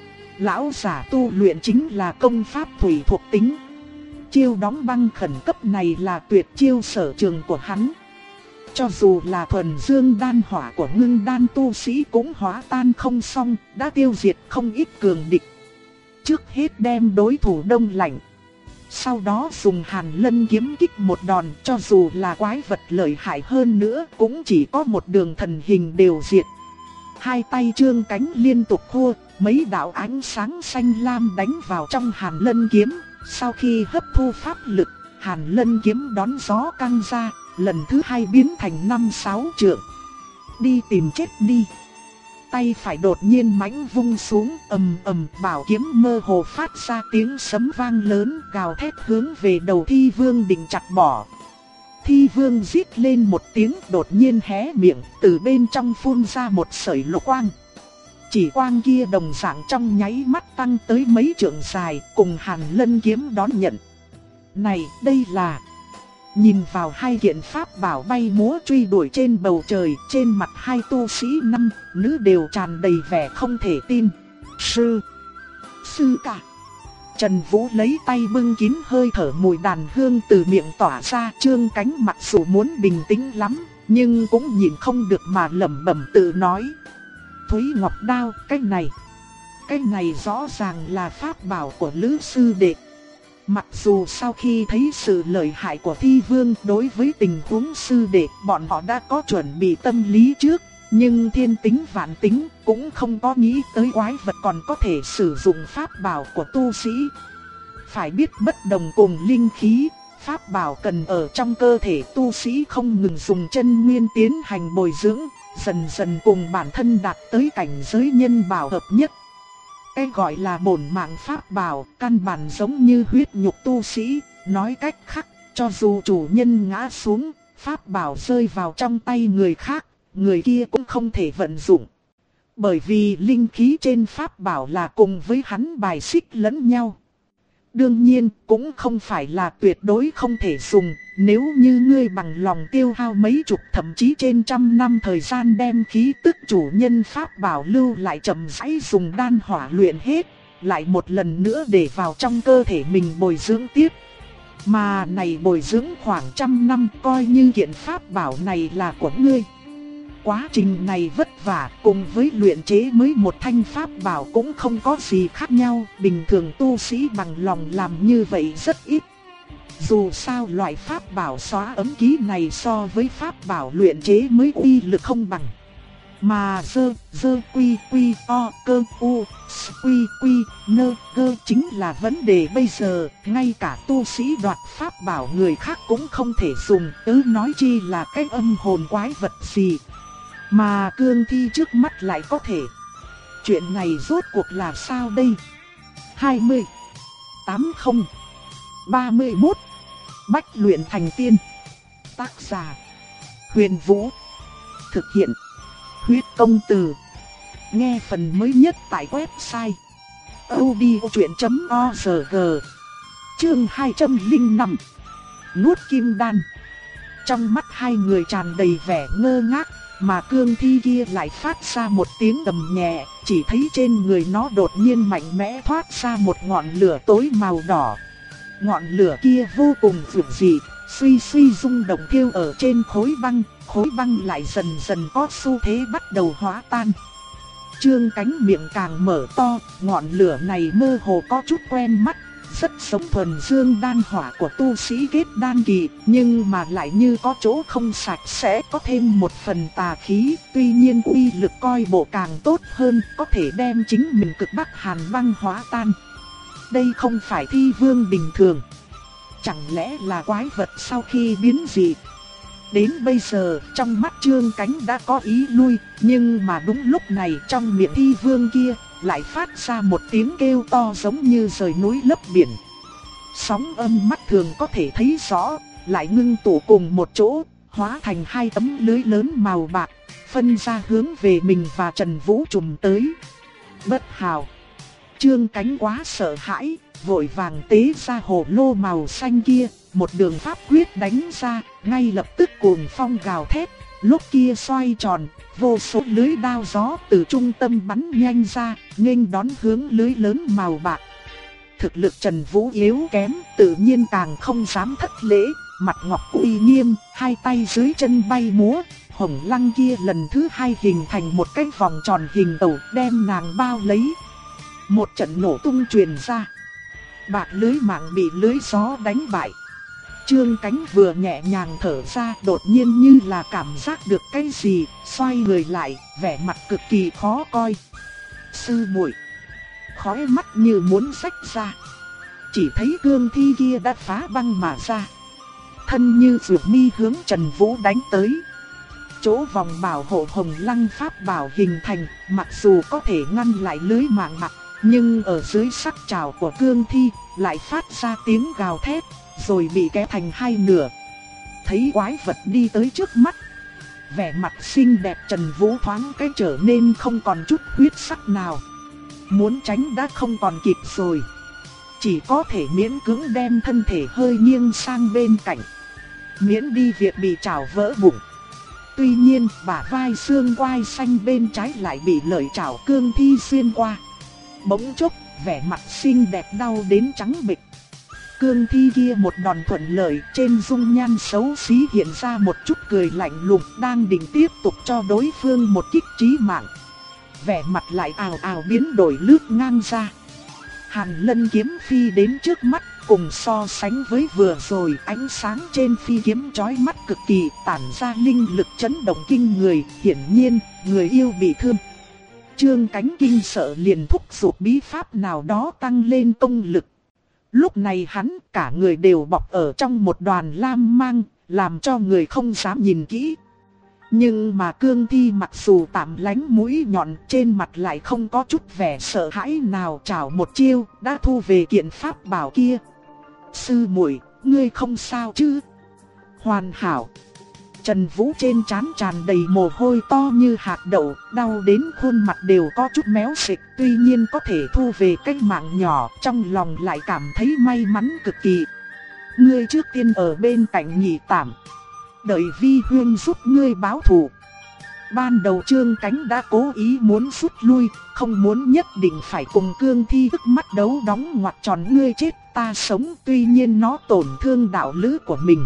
Lão giả tu luyện chính là công pháp thủy thuộc tính. Chiêu đóng băng khẩn cấp này là tuyệt chiêu sở trường của hắn. Cho dù là thuần dương đan hỏa của ngưng đan tu sĩ cũng hóa tan không xong, đã tiêu diệt không ít cường địch. trước hết đem đối thủ đông lạnh. Sau đó dùng Hàn Lân kiếm kích một đòn, cho dù là quái vật lợi hại hơn nữa cũng chỉ có một đường thần hình đều diệt. Hai tay Trương Cánh liên tục khua, mấy đạo ánh sáng xanh lam đánh vào trong Hàn Lân kiếm. Sau khi hấp thu pháp lực, Hàn Lân kiếm đón gió căng ra, lần thứ hai biến thành 5-6 trượng. Đi tìm chết đi. Tay phải đột nhiên mãnh vung xuống, ầm ầm, bảo kiếm mơ hồ phát ra tiếng sấm vang lớn, gào thét hướng về đầu Thi Vương định chặt bỏ. Thi Vương rít lên một tiếng, đột nhiên hé miệng, từ bên trong phun ra một sợi lục quang. Chỉ quang kia đồng dạng trong nháy mắt tăng tới mấy trượng dài, cùng Hàn Lân kiếm đón nhận. Này, đây là... Nhìn vào hai kiện pháp bảo bay múa truy đuổi trên bầu trời, trên mặt hai tu sĩ nam, nữ đều tràn đầy vẻ không thể tin. Sư ca. Trần Vũ lấy tay bưng kín hơi thở mùi đàn hương từ miệng tỏa ra. Trương Cánh mặc dù muốn bình tĩnh lắm, nhưng cũng nhìn không được mà lẩm bẩm tự nói. Thúy Ngọc Đao, cái này rõ ràng là pháp bảo của Lữ sư đệ. Mặc dù sau khi thấy sự lợi hại của Thi Vương đối với tình huống sư đệ, bọn họ đã có chuẩn bị tâm lý trước, nhưng thiên tính vạn tính cũng không có nghĩ tới quái vật còn có thể sử dụng pháp bảo của tu sĩ. Phải biết bất đồng cùng linh khí, pháp bảo cần ở trong cơ thể tu sĩ không ngừng dùng chân nguyên tiến hành bồi dưỡng, dần dần cùng bản thân đạt tới cảnh giới nhân bảo hợp nhất. Cái gọi là bổn mạng pháp bảo, căn bản giống như huyết nhục tu sĩ, nói cách khác, cho dù chủ nhân ngã xuống, pháp bảo rơi vào trong tay người khác, người kia cũng không thể vận dụng. Bởi vì linh khí trên pháp bảo là cùng với hắn bài xích lẫn nhau. Đương nhiên, cũng không phải là tuyệt đối không thể dùng, nếu như ngươi bằng lòng tiêu hao mấy chục thậm chí trên trăm năm thời gian đem khí tức chủ nhân pháp bảo lưu lại chậm rãi dùng đan hỏa luyện hết, lại một lần nữa để vào trong cơ thể mình bồi dưỡng tiếp. Mà này bồi dưỡng khoảng trăm năm, coi như kiện pháp bảo này là của ngươi. Quá trình này vất vả, cùng với luyện chế mới một thanh pháp bảo cũng không có gì khác nhau, bình thường tu sĩ bằng lòng làm như vậy rất ít. Dù sao loại pháp bảo xóa ấm ký này so với pháp bảo luyện chế mới uy lực không bằng. Mà dơ quy o cơ u quy nơ cơ chính là vấn đề bây giờ, ngay cả tu sĩ đoạt pháp bảo người khác cũng không thể dùng, nói chi là cái âm hồn quái vật gì. Mà cương thi trước mắt lại có thể. Chuyện này rốt cuộc là sao đây? 20 80 31 Bách luyện thành tiên. Tác giả Huyền Vũ. Thực hiện Huyết Công Từ. Nghe phần mới nhất tại website audiochuyện.org. Chương 205. Nuốt kim đan. Trong mắt hai người tràn đầy vẻ ngơ ngác, mà cương thi kia lại phát ra một tiếng gầm nhẹ, chỉ thấy trên người nó đột nhiên mạnh mẽ thoát ra một ngọn lửa tối màu đỏ. Ngọn lửa kia vô cùng dữ dị, suy suy rung động thiêu ở trên khối băng lại dần dần có xu thế bắt đầu hóa tan. Trương Cánh miệng càng mở to, ngọn lửa này mơ hồ có chút quen mắt, rất giống thuần dương đan hỏa của tu sĩ kết đan kỳ, nhưng mà lại như có chỗ không sạch sẽ, có thêm một phần tà khí, tuy nhiên uy lực coi bộ càng tốt hơn, có thể đem chính mình cực bắc hàn băng hóa tan. Đây không phải thi vương bình thường. Chẳng lẽ là quái vật sau khi biến dị? Đến bây giờ, trong mắt Trương Cánh đã có ý lui, nhưng mà đúng lúc này trong miệng thi vương kia lại phát ra một tiếng kêu to giống như rời núi lấp biển. Sóng âm mắt thường có thể thấy rõ, lại ngưng tụ cùng một chỗ, hóa thành hai tấm lưới lớn màu bạc, phân ra hướng về mình và Trần Vũ trùm tới. Bất hảo! Trương Cánh quá sợ hãi, vội vàng tế ra hồ lô màu xanh kia, một đường pháp quyết đánh ra, ngay lập tức cuồng phong gào thét, lúc kia xoay tròn, vô số lưới đao gió từ trung tâm bắn nhanh ra, nghênh đón hướng lưới lớn màu bạc. Thực lực Trần Vũ yếu kém, tự nhiên càng không dám thất lễ, mặt ngọc uy nghiêm, hai tay dưới chân bay múa, hồng lăng kia lần thứ hai hình thành một cái vòng tròn hình tẩu đem nàng bao lấy. Một trận nổ tung truyền ra. Bạc lưới mạng bị lưới gió đánh bại. Trương Cánh vừa nhẹ nhàng thở ra, đột nhiên như là cảm giác được cái gì, xoay người lại, vẻ mặt cực kỳ khó coi. Sư muội, khóe mắt như muốn xách ra. Chỉ thấy cương thi kia đã phá băng mà ra. Thân như dược mi hướng Trần Vũ đánh tới. Chỗ vòng bảo hộ hồng lăng pháp bảo hình thành, mặc dù có thể ngăn lại lưới mạng mặt, nhưng ở dưới sắc trảo của cương thi lại phát ra tiếng gào thét, rồi bị kéo thành hai nửa. Thấy quái vật đi tới trước mắt, vẻ mặt xinh đẹp Trần Vũ thoáng cái trở nên không còn chút huyết sắc nào. Muốn tránh đã không còn kịp rồi. Chỉ có thể miễn cưỡng đem thân thể hơi nghiêng sang bên cạnh, miễn đi việc bị trảo vỡ bụng. Tuy nhiên, bả vai xương quai xanh bên trái lại bị lợi trảo cương thi xuyên qua. Bỗng chốc, vẻ mặt xinh đẹp đau đến trắng bệch. Cương thi kia một đòn thuận lợi, trên dung nhan xấu xí hiện ra một chút cười lạnh lùng, đang định tiếp tục cho đối phương một kích chí mạng. Vẻ mặt lại ào ào biến đổi lướt ngang ra. Hàn Lân kiếm phi đến trước mắt, cùng so sánh với vừa rồi, ánh sáng trên phi kiếm chói mắt cực kỳ, tản ra linh lực chấn động kinh người, hiển nhiên, người yêu bị thương. Trương Cánh kinh sợ liền thúc giục bí pháp nào đó tăng lên công lực. Lúc này hắn cả người đều bọc ở trong một đoàn lam mang, làm cho người không dám nhìn kỹ. Nhưng mà cương thi mặc dù tạm lánh mũi nhọn, trên mặt lại không có chút vẻ sợ hãi nào, chảo một chiêu đã thu về kiện pháp bảo kia. Sư muội, ngươi không sao chứ? Hoàn hảo. Trần Vũ trên trán tràn đầy mồ hôi to như hạt đậu, đau đến khuôn mặt đều có chút méo xệch, tuy nhiên có thể thu về cái mạng nhỏ, trong lòng lại cảm thấy may mắn cực kỳ. Ngươi trước tiên ở bên cạnh nghỉ tạm, đợi Vi Huyên giúp ngươi báo thù. Ban đầu Trương Cánh đã cố ý muốn rút lui, không muốn nhất định phải cùng cương thi tức mắt đấu đóng ngoặc tròn ngươi chết ta sống, tuy nhiên nó tổn thương đạo lữ của mình.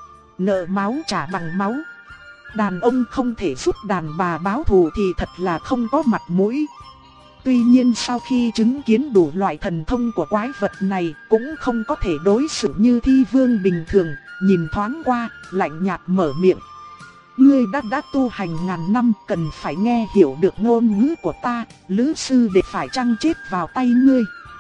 Nợ máu trả bằng máu. Đàn ông không thể giúp đàn bà báo thù thì thật là không có mặt mũi. Tuy nhiên sau khi chứng kiến đủ loại thần thông của quái vật này, cũng không có thể đối xử như thi vương bình thường. Nhìn thoáng qua, lạnh nhạt mở miệng. Ngươi đã tu hành ngàn năm, cần phải nghe hiểu được ngôn ngữ của ta, lữ sư để phải chăng chết vào tay ngươi.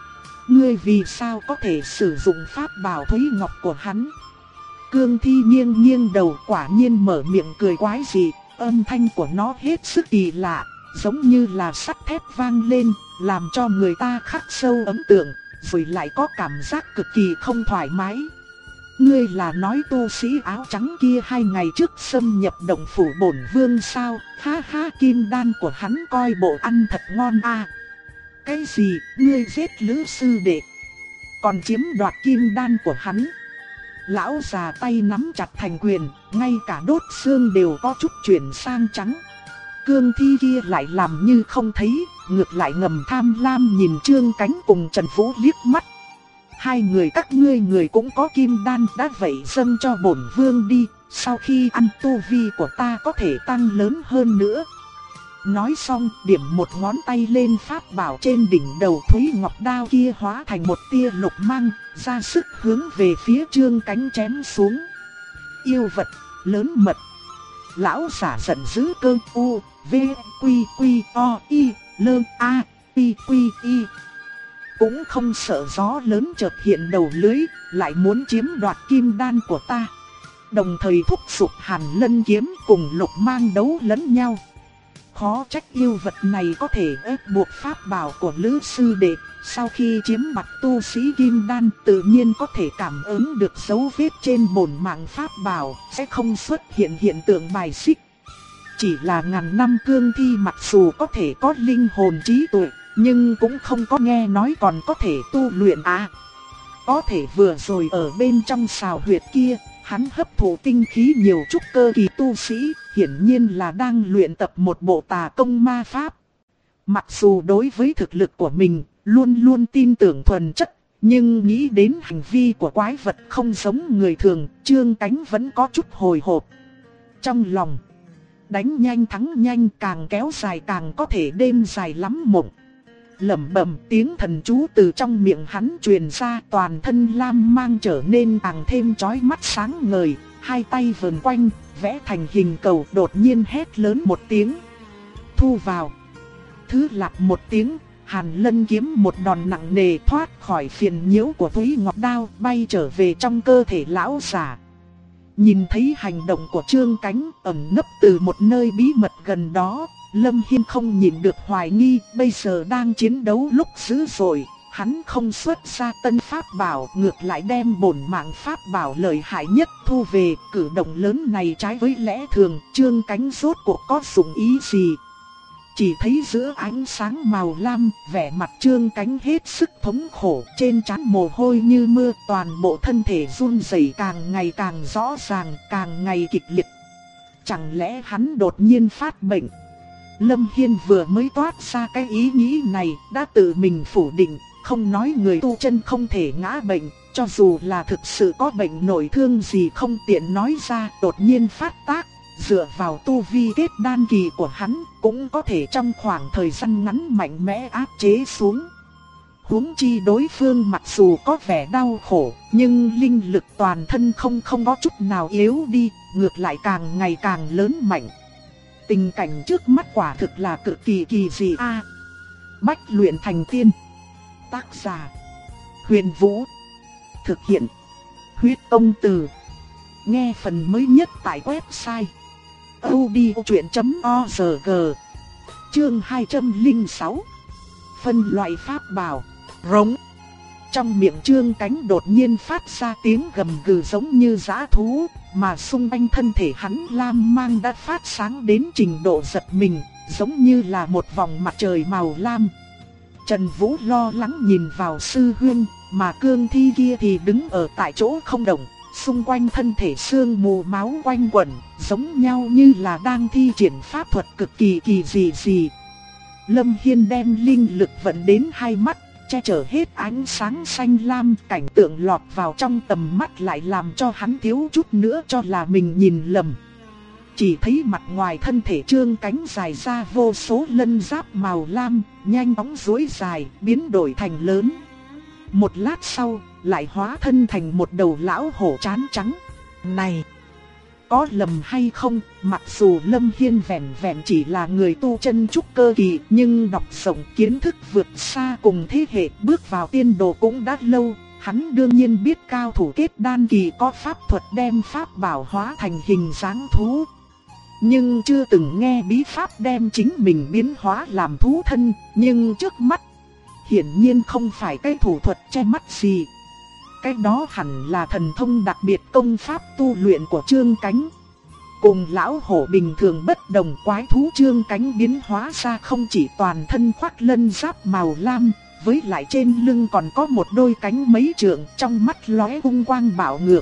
Ngươi vì sao có thể sử dụng pháp bảo Thúy Ngọc của hắn? Cương thi nghiêng nghiêng đầu, quả nhiên mở miệng cười quái dị, âm thanh của nó hết sức kỳ lạ, giống như là sắt thép vang lên, làm cho người ta khắc sâu ấn tượng, rồi lại có cảm giác cực kỳ không thoải mái. Ngươi là nói tu sĩ áo trắng kia 2 ngày trước xâm nhập động phủ bổn vương sao? Ha ha, kim đan của hắn coi bộ ăn thật ngon à. Cái gì, ngươi giết lữ sư đệ, còn chiếm đoạt kim đan của hắn? Lão già tay nắm chặt thành quyền, ngay cả đốt xương đều có chút chuyển sang trắng. Cương thi kia lại làm như không thấy, ngược lại ngầm tham lam nhìn Trương Cánh cùng Trần Vũ liếc mắt. Hai người các ngươi người cũng có kim đan, đã vậy dâng cho bổn vương đi, sau khi ăn tu vi của ta có thể tăng lớn hơn nữa. Nói xong, điểm một ngón tay lên pháp bảo trên đỉnh đầu Thúy Ngọc đao kia hóa thành một tia lục mang, ra sức hướng về phía Trương Cánh chém xuống. Yêu vật, lớn mật. Lão giả giận dữ cơ u, v, quy quy o, y, lơ, a, y quy y. Cũng không sợ gió lớn chợt hiện đầu lưới, lại muốn chiếm đoạt kim đan của ta. Đồng thời thúc giục Hàn Lân kiếm cùng lục mang đấu lẫn nhau. Khó trách yêu vật này có thể ép buộc pháp bảo của lữ sư đệ. Sau khi chiếm mặt tu sĩ kim đan, tự nhiên có thể cảm ứng được dấu vết trên bổn mạng pháp bảo, sẽ không xuất hiện hiện tượng bài xích. Chỉ là ngàn năm cương thi mặc dù có thể có linh hồn trí tuệ, nhưng cũng không có nghe nói còn có thể tu luyện à. Có thể vừa rồi ở bên trong sào huyệt kia, hắn hấp thụ tinh khí nhiều trúc cơ kỳ tu sĩ, hiển nhiên là đang luyện tập một bộ tà công ma pháp. Mặc dù đối với thực lực của mình, luôn luôn tin tưởng thuần chất, nhưng nghĩ đến hành vi của quái vật không giống người thường, Trương Cánh vẫn có chút hồi hộp. Trong lòng, đánh nhanh thắng nhanh, càng kéo dài càng có thể đêm dài lắm mộng. lẩm bẩm tiếng thần chú từ trong miệng hắn truyền ra, toàn thân lam mang trở nên càng thêm chói mắt sáng ngời, hai tay vờn quanh, vẽ thành hình cầu, đột nhiên hét lớn một tiếng. Thu vào. Thứ lạp một tiếng, Hàn Lân kiếm một đòn nặng nề thoát khỏi phiền nhiễu của Thúy Ngọc Đao, bay trở về trong cơ thể lão giả. Nhìn thấy hành động của Trương Cánh ẩn nấp từ một nơi bí mật gần đó, Lâm Hiên không nhịn được hoài nghi, bây giờ đang chiến đấu lúc dữ dội, hắn không xuất ra tân pháp bảo, ngược lại đem bổn mạng pháp bảo lợi hại nhất thu về. Cử động lớn này trái với lẽ thường, Trương Cánh rốt cuộc có dụng ý gì? Chỉ thấy giữa ánh sáng màu lam, vẻ mặt Trương Cánh hết sức thống khổ, trên trán mồ hôi như mưa, toàn bộ thân thể run rẩy càng ngày càng rõ ràng, càng ngày kịch liệt. Chẳng lẽ hắn đột nhiên phát bệnh? Lâm Hiên vừa mới toát ra cái ý nghĩ này, đã tự mình phủ định, không nói người tu chân không thể ngã bệnh, cho dù là thực sự có bệnh nội thương gì không tiện nói ra, đột nhiên phát tác. Dựa vào tu vi kết đan kỳ của hắn, cũng có thể trong khoảng thời gian ngắn mạnh mẽ áp chế xuống. Huống chi đối phương mặc dù có vẻ đau khổ, nhưng linh lực toàn thân không có chút nào yếu đi, ngược lại càng ngày càng lớn mạnh. Tình cảnh trước mắt quả thực là cực kỳ kỳ dị a. Bách luyện thành tiên. Tác giả: Huyền Vũ. Thực hiện: Huyết Công Từ. Nghe phần mới nhất tại website audiochuyện.org. Chương 206. Phân loại pháp bảo. Rống. Trong miệng Trương Cánh đột nhiên phát ra tiếng gầm gừ giống như dã thú, mà xung quanh thân thể hắn lam mang đã phát sáng đến trình độ giật mình, giống như là một vòng mặt trời màu lam. Trần Vũ lo lắng nhìn vào sư huynh, mà Cương Thi kia thì đứng ở tại chỗ không động. Xung quanh thân thể sương mù máu quanh quẩn, giống nhau như là đang thi triển pháp thuật cực kỳ kỳ dị. Lâm Hiên đem linh lực vận đến hai mắt, che chở hết ánh sáng xanh lam, cảnh tượng lọt vào trong tầm mắt lại làm cho hắn thiếu chút nữa cho là mình nhìn lầm. Chỉ thấy mặt ngoài thân thể Trương Cánh dài ra vô số lân giáp màu lam, nhanh chóng duỗi dài, biến đổi thành lớn. Một lát sau, lại hóa thân thành một đầu lão hổ trán trắng. Này, có lầm hay không, mặc dù Lâm Hiên vẹn vẹn chỉ là người tu chân trúc cơ kỳ, nhưng đọc rộng kiến thức vượt xa cùng thế hệ, bước vào tiên đồ cũng đã lâu. Hắn đương nhiên biết cao thủ kết đan kỳ có pháp thuật đem pháp bảo hóa thành hình dáng thú, nhưng chưa từng nghe bí pháp đem chính mình biến hóa làm thú thân. Nhưng trước mắt, hiển nhiên không phải cái thủ thuật che mắt gì. Cái đó hẳn là thần thông đặc biệt công pháp tu luyện của Trương Cánh. Cùng lão hổ bình thường bất đồng, quái thú Trương Cánh biến hóa ra không chỉ toàn thân khoác lân giáp màu lam, với lại trên lưng còn có một đôi cánh mấy trượng, trong mắt lóe hung quang bạo ngược.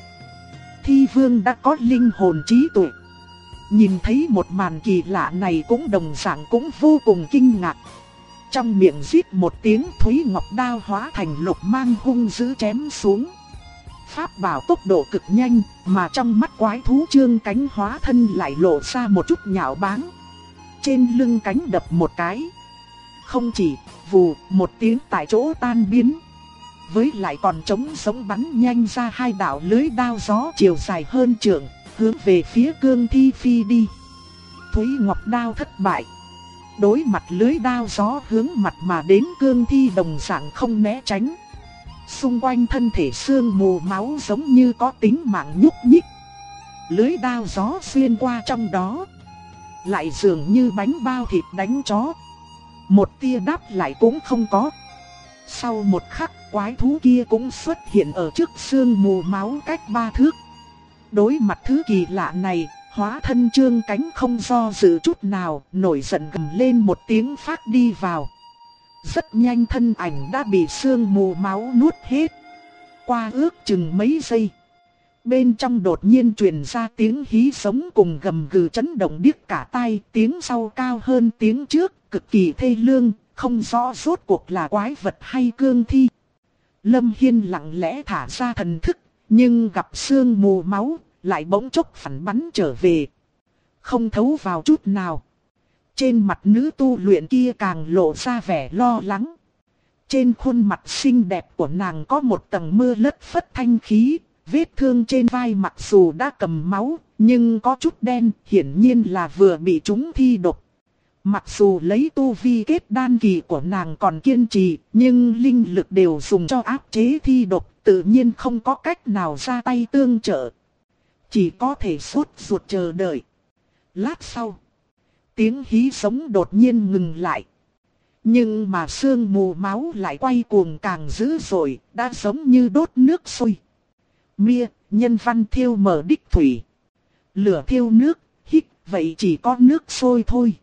Thi Vương đã có linh hồn trí tuệ, nhìn thấy một màn kỳ lạ này cũng đồng dạng cũng vô cùng kinh ngạc. Trong miệng rít một tiếng, Thúy Ngọc Đao hóa thành lục mang hung dữ chém xuống. Pháp bảo tốc độ cực nhanh, mà trong mắt quái thú Trương Cánh hóa thân lại lộ ra một chút nhạo báng. Trên lưng cánh đập một cái, không chỉ vù một tiếng tại chỗ tan biến, với lại còn trống sống bắn nhanh ra hai đạo lưới đao gió chiều dài hơn trượng, hướng về phía Cương Thi phi đi. Thúy Ngọc Đao thất bại. Đối mặt lưới đao gió hướng mặt mà đến, Cương Thi đồng dạng không né tránh. Xung quanh thân thể sương mù máu giống như có tính mạng nhúc nhích. Lưới đao gió xuyên qua trong đó, lại dường như bánh bao thịt đánh chó, một tia đáp lại cũng không có. Sau một khắc, quái thú kia cũng xuất hiện ở trước sương mù máu cách 3 thước. Đối mặt thứ kỳ lạ này, hóa thân Trương Cánh không do dự chút nào, nổi giận gầm lên một tiếng phát đi vào. Rất nhanh thân ảnh đã bị sương mù máu nuốt hết. Qua ước chừng mấy giây, bên trong đột nhiên truyền ra tiếng hí sống cùng gầm gừ chấn động điếc cả tai. Tiếng sau cao hơn tiếng trước, cực kỳ thê lương, không rõ rốt cuộc là quái vật hay Cương Thi. Lâm Hiên lặng lẽ thả ra thần thức, nhưng gặp sương mù máu lại bỗng chốc phản bắn trở về, không thấu vào chút nào. Trên mặt nữ tu luyện kia càng lộ ra vẻ lo lắng. Trên khuôn mặt xinh đẹp của nàng có một tầng mưa lất phất thanh khí, vết thương trên vai mặc dù đã cầm máu, nhưng có chút đen, hiển nhiên là vừa bị trúng thi độc. Mặc dù lấy tu vi kết đan kỳ của nàng còn kiên trì, nhưng linh lực đều dùng cho áp chế thi độc, tự nhiên không có cách nào ra tay tương trợ. Chỉ có thể sốt ruột chờ đợi. Lát sau, tiếng hí sống đột nhiên ngừng lại. Nhưng mà sương mù máu lại quay cuồng càng dữ dội, đã giống như đốt nước sôi. Mia, nhân văn thiêu mở đích thủy. Lửa thiêu nước, hít, vậy chỉ có nước sôi thôi.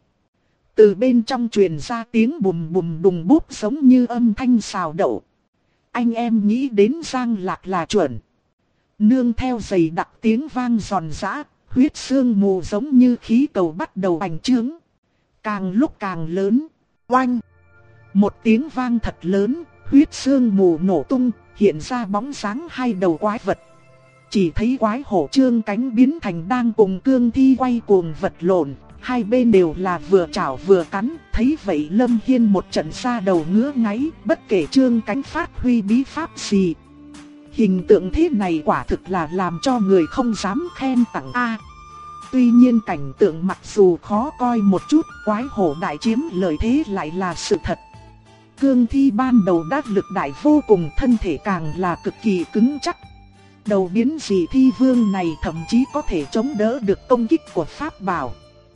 Từ bên trong truyền ra tiếng bùm bùm đùng búp giống như âm thanh xào đậu. Anh em nghĩ đến Giang Lạc là chuẩn. Nương theo giày đặc tiếng vang giòn giã, huyết sương mù giống như khí cầu bắt đầu bành trướng. Càng lúc càng lớn, oanh. Một tiếng vang thật lớn, huyết sương mù nổ tung, hiện ra bóng dáng hai đầu quái vật. Chỉ thấy quái hổ trương cánh biến thành đang cùng cương thi quay cuồng vật lộn, hai bên đều là vừa chảo vừa cắn. Thấy vậy Lâm Hiên một trận ra đầu ngứa ngáy, bất kể trương cánh phát huy bí pháp gì. Hình tượng thế này quả thực là làm cho người không dám khen tặng A. Tuy nhiên cảnh tượng mặc dù khó coi một chút, quái hổ đại chiếm lợi thế lại là sự thật. Cương thi ban đầu đã lực đại vô cùng, thân thể càng là cực kỳ cứng chắc. Đầu biến dị thi vương này thậm chí có thể chống đỡ được công kích của pháp bảo.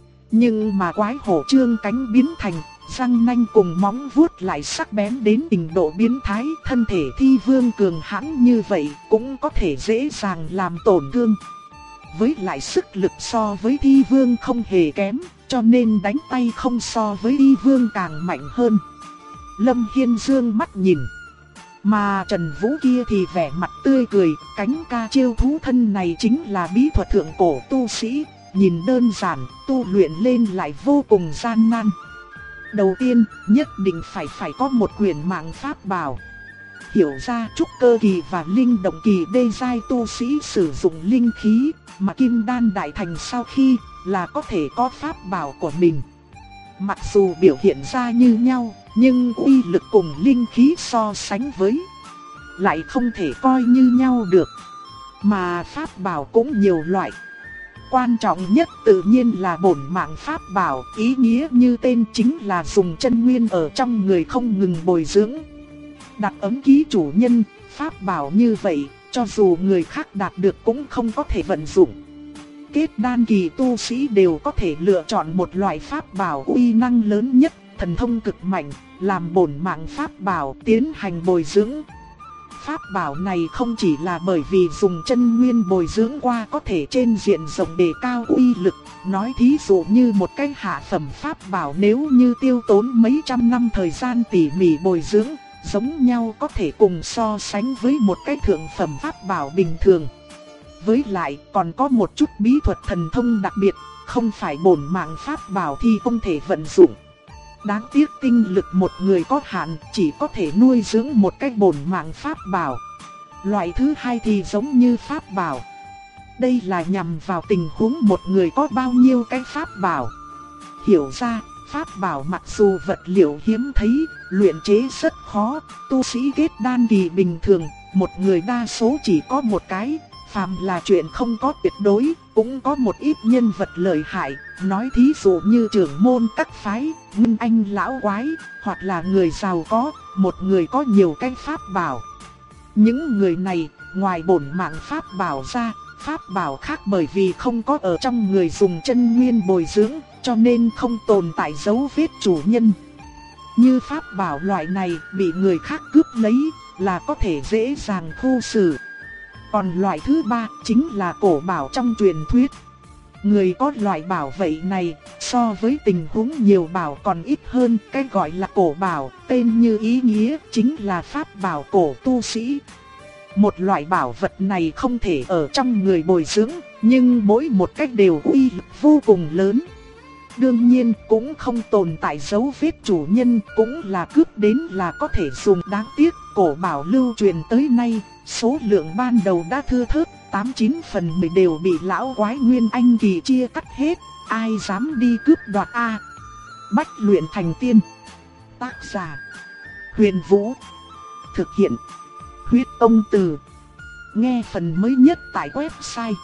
Nhưng mà quái hổ trương cánh biến thành, răng nanh cùng móng vuốt lại sắc bén đến trình độ biến thái. Thân thể thi vương cường hãn như vậy cũng có thể dễ dàng làm tổn thương. Với lại sức lực so với thi vương không hề kém, cho nên đánh tay không so với thi vương càng mạnh hơn. Lâm Hiên dương mắt nhìn. Mà Trần Vũ kia thì vẻ mặt tươi cười, cánh ca chiêu thú thân này chính là bí thuật thượng cổ tu sĩ, nhìn đơn giản, tu luyện lên lại vô cùng gian nan. Đầu tiên, nhất định phải có một quyển mạng pháp bảo. Hiểu ra trúc cơ kỳ và linh động kỳ đê giai tu sĩ sử dụng linh khí, mà kim đan đại thành sau khi là có thể có pháp bảo của mình. Mặc dù biểu hiện ra như nhau, nhưng uy lực cùng linh khí so sánh với lại không thể coi như nhau được. Mà pháp bảo cũng nhiều loại. Quan trọng nhất tự nhiên là bổn mạng pháp bảo, ý nghĩa như tên chính là dùng chân nguyên ở trong người không ngừng bồi dưỡng. Đặt ấm ký chủ nhân, pháp bảo như vậy, cho dù người khác đạt được cũng không có thể vận dụng. Kết đan kỳ tu sĩ đều có thể lựa chọn một loại pháp bảo uy năng lớn nhất, thần thông cực mạnh, làm bổn mạng pháp bảo tiến hành bồi dưỡng. Pháp bảo này không chỉ là bởi vì dùng chân nguyên bồi dưỡng qua có thể trên diện rộng đề cao uy lực. Nói thí dụ như một cái hạ phẩm pháp bảo nếu như tiêu tốn mấy trăm năm thời gian tỉ mỉ bồi dưỡng, giống nhau có thể cùng so sánh với một cái thượng phẩm pháp bảo bình thường. Với lại còn có một chút bí thuật thần thông đặc biệt, không phải bổn mạng pháp bảo thì không thể vận dụng. Đáng tiếc tinh lực một người có hạn, chỉ có thể nuôi dưỡng một cái bổn mạng pháp bảo. Loại thứ hai thì giống như pháp bảo. Đây là nhằm vào tình huống một người có bao nhiêu cái pháp bảo. Hiểu ra, pháp bảo mặc dù vật liệu hiếm thấy, luyện chế rất khó, tu sĩ kết đan kỳ bình thường, một người đa số chỉ có một cái. Phàm là chuyện không có tuyệt đối, cũng có một ít nhân vật lợi hại, nói thí dụ như trưởng môn các phái, nguyên anh lão quái, hoặc là người giàu có, một người có nhiều cái pháp bảo. Những người này, ngoài bổn mạng pháp bảo ra, pháp bảo khác bởi vì không có ở trong người dùng chân nguyên bồi dưỡng, cho nên không tồn tại dấu vết chủ nhân. Như pháp bảo loại này bị người khác cướp lấy, là có thể dễ dàng khu xử. Còn loại thứ ba chính là cổ bảo trong truyền thuyết. Người có loại bảo vậy này, so với tình huống nhiều bảo còn ít hơn. Cái gọi là cổ bảo, tên như ý nghĩa, chính là pháp bảo cổ tu sĩ. Một loại bảo vật này không thể ở trong người bồi dưỡng, nhưng mỗi một cách đều uy lực vô cùng lớn. Đương nhiên cũng không tồn tại dấu vết chủ nhân, cũng là cướp đến là có thể dùng. Đáng tiếc cổ bảo lưu truyền tới nay, số lượng ban đầu đã thưa thớt, 89 phần 10 đều bị lão quái nguyên anh kỳ chia cắt hết, ai dám đi cướp đoạt a. Bách luyện thành tiên. Tác giả Huyền Vũ. Thực hiện. Huyết Tông Từ. Nghe phần mới nhất tại website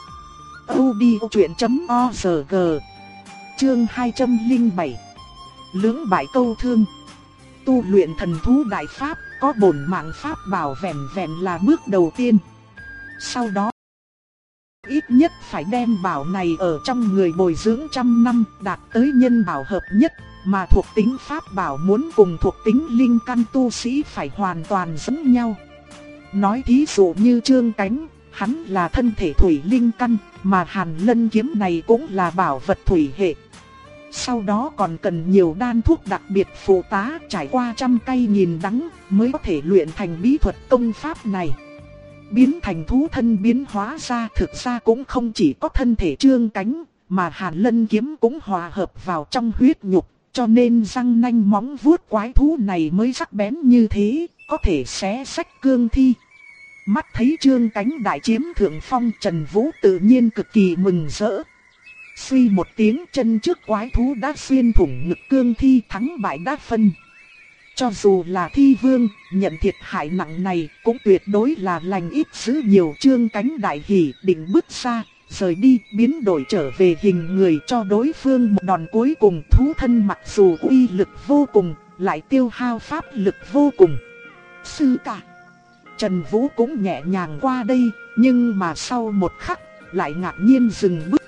audiochuyện.org. Chương 207. Lưỡng bại câu thương. Tu luyện thần thú đại pháp, có bổn mạng pháp bảo vẹn vẹn là bước đầu tiên. Sau đó, ít nhất phải đem bảo này ở trong người bồi dưỡng trăm năm, đạt tới nhân bảo hợp nhất. Mà thuộc tính pháp bảo muốn cùng thuộc tính linh căn tu sĩ phải hoàn toàn giống nhau. Nói thí dụ như Trương Cánh, hắn là thân thể thủy linh căn, mà Hàn Lân kiếm này cũng là bảo vật thủy hệ. Sau đó còn cần nhiều đan thuốc đặc biệt phụ tá, trải qua trăm cây nghìn đắng mới có thể luyện thành bí thuật công pháp này. Biến thành thú thân biến hóa ra thực ra cũng không chỉ có thân thể Trương Cánh, mà Hàn Lân kiếm cũng hòa hợp vào trong huyết nhục, cho nên răng nanh móng vuốt quái thú này mới sắc bén như thế, có thể xé rách cương thi. Mắt thấy Trương Cánh đại chiếm thượng phong, Trần Vũ tự nhiên cực kỳ mừng rỡ. Suy một tiếng, chân trước quái thú đã xuyên thủng ngực cương thi, thắng bại đã phân. Cho dù là thi vương, nhận thiệt hại nặng này cũng tuyệt đối là lành ít dữ nhiều. Trương Cánh đại hỉ, định bước ra, rời đi, biến đổi trở về hình người cho đối phương một đòn cuối cùng. Thú thân mặc dù uy lực vô cùng, lại tiêu hao pháp lực vô cùng. Sư ca. Trần Vũ cũng nhẹ nhàng qua đây, nhưng mà sau một khắc, lại ngạc nhiên dừng bước.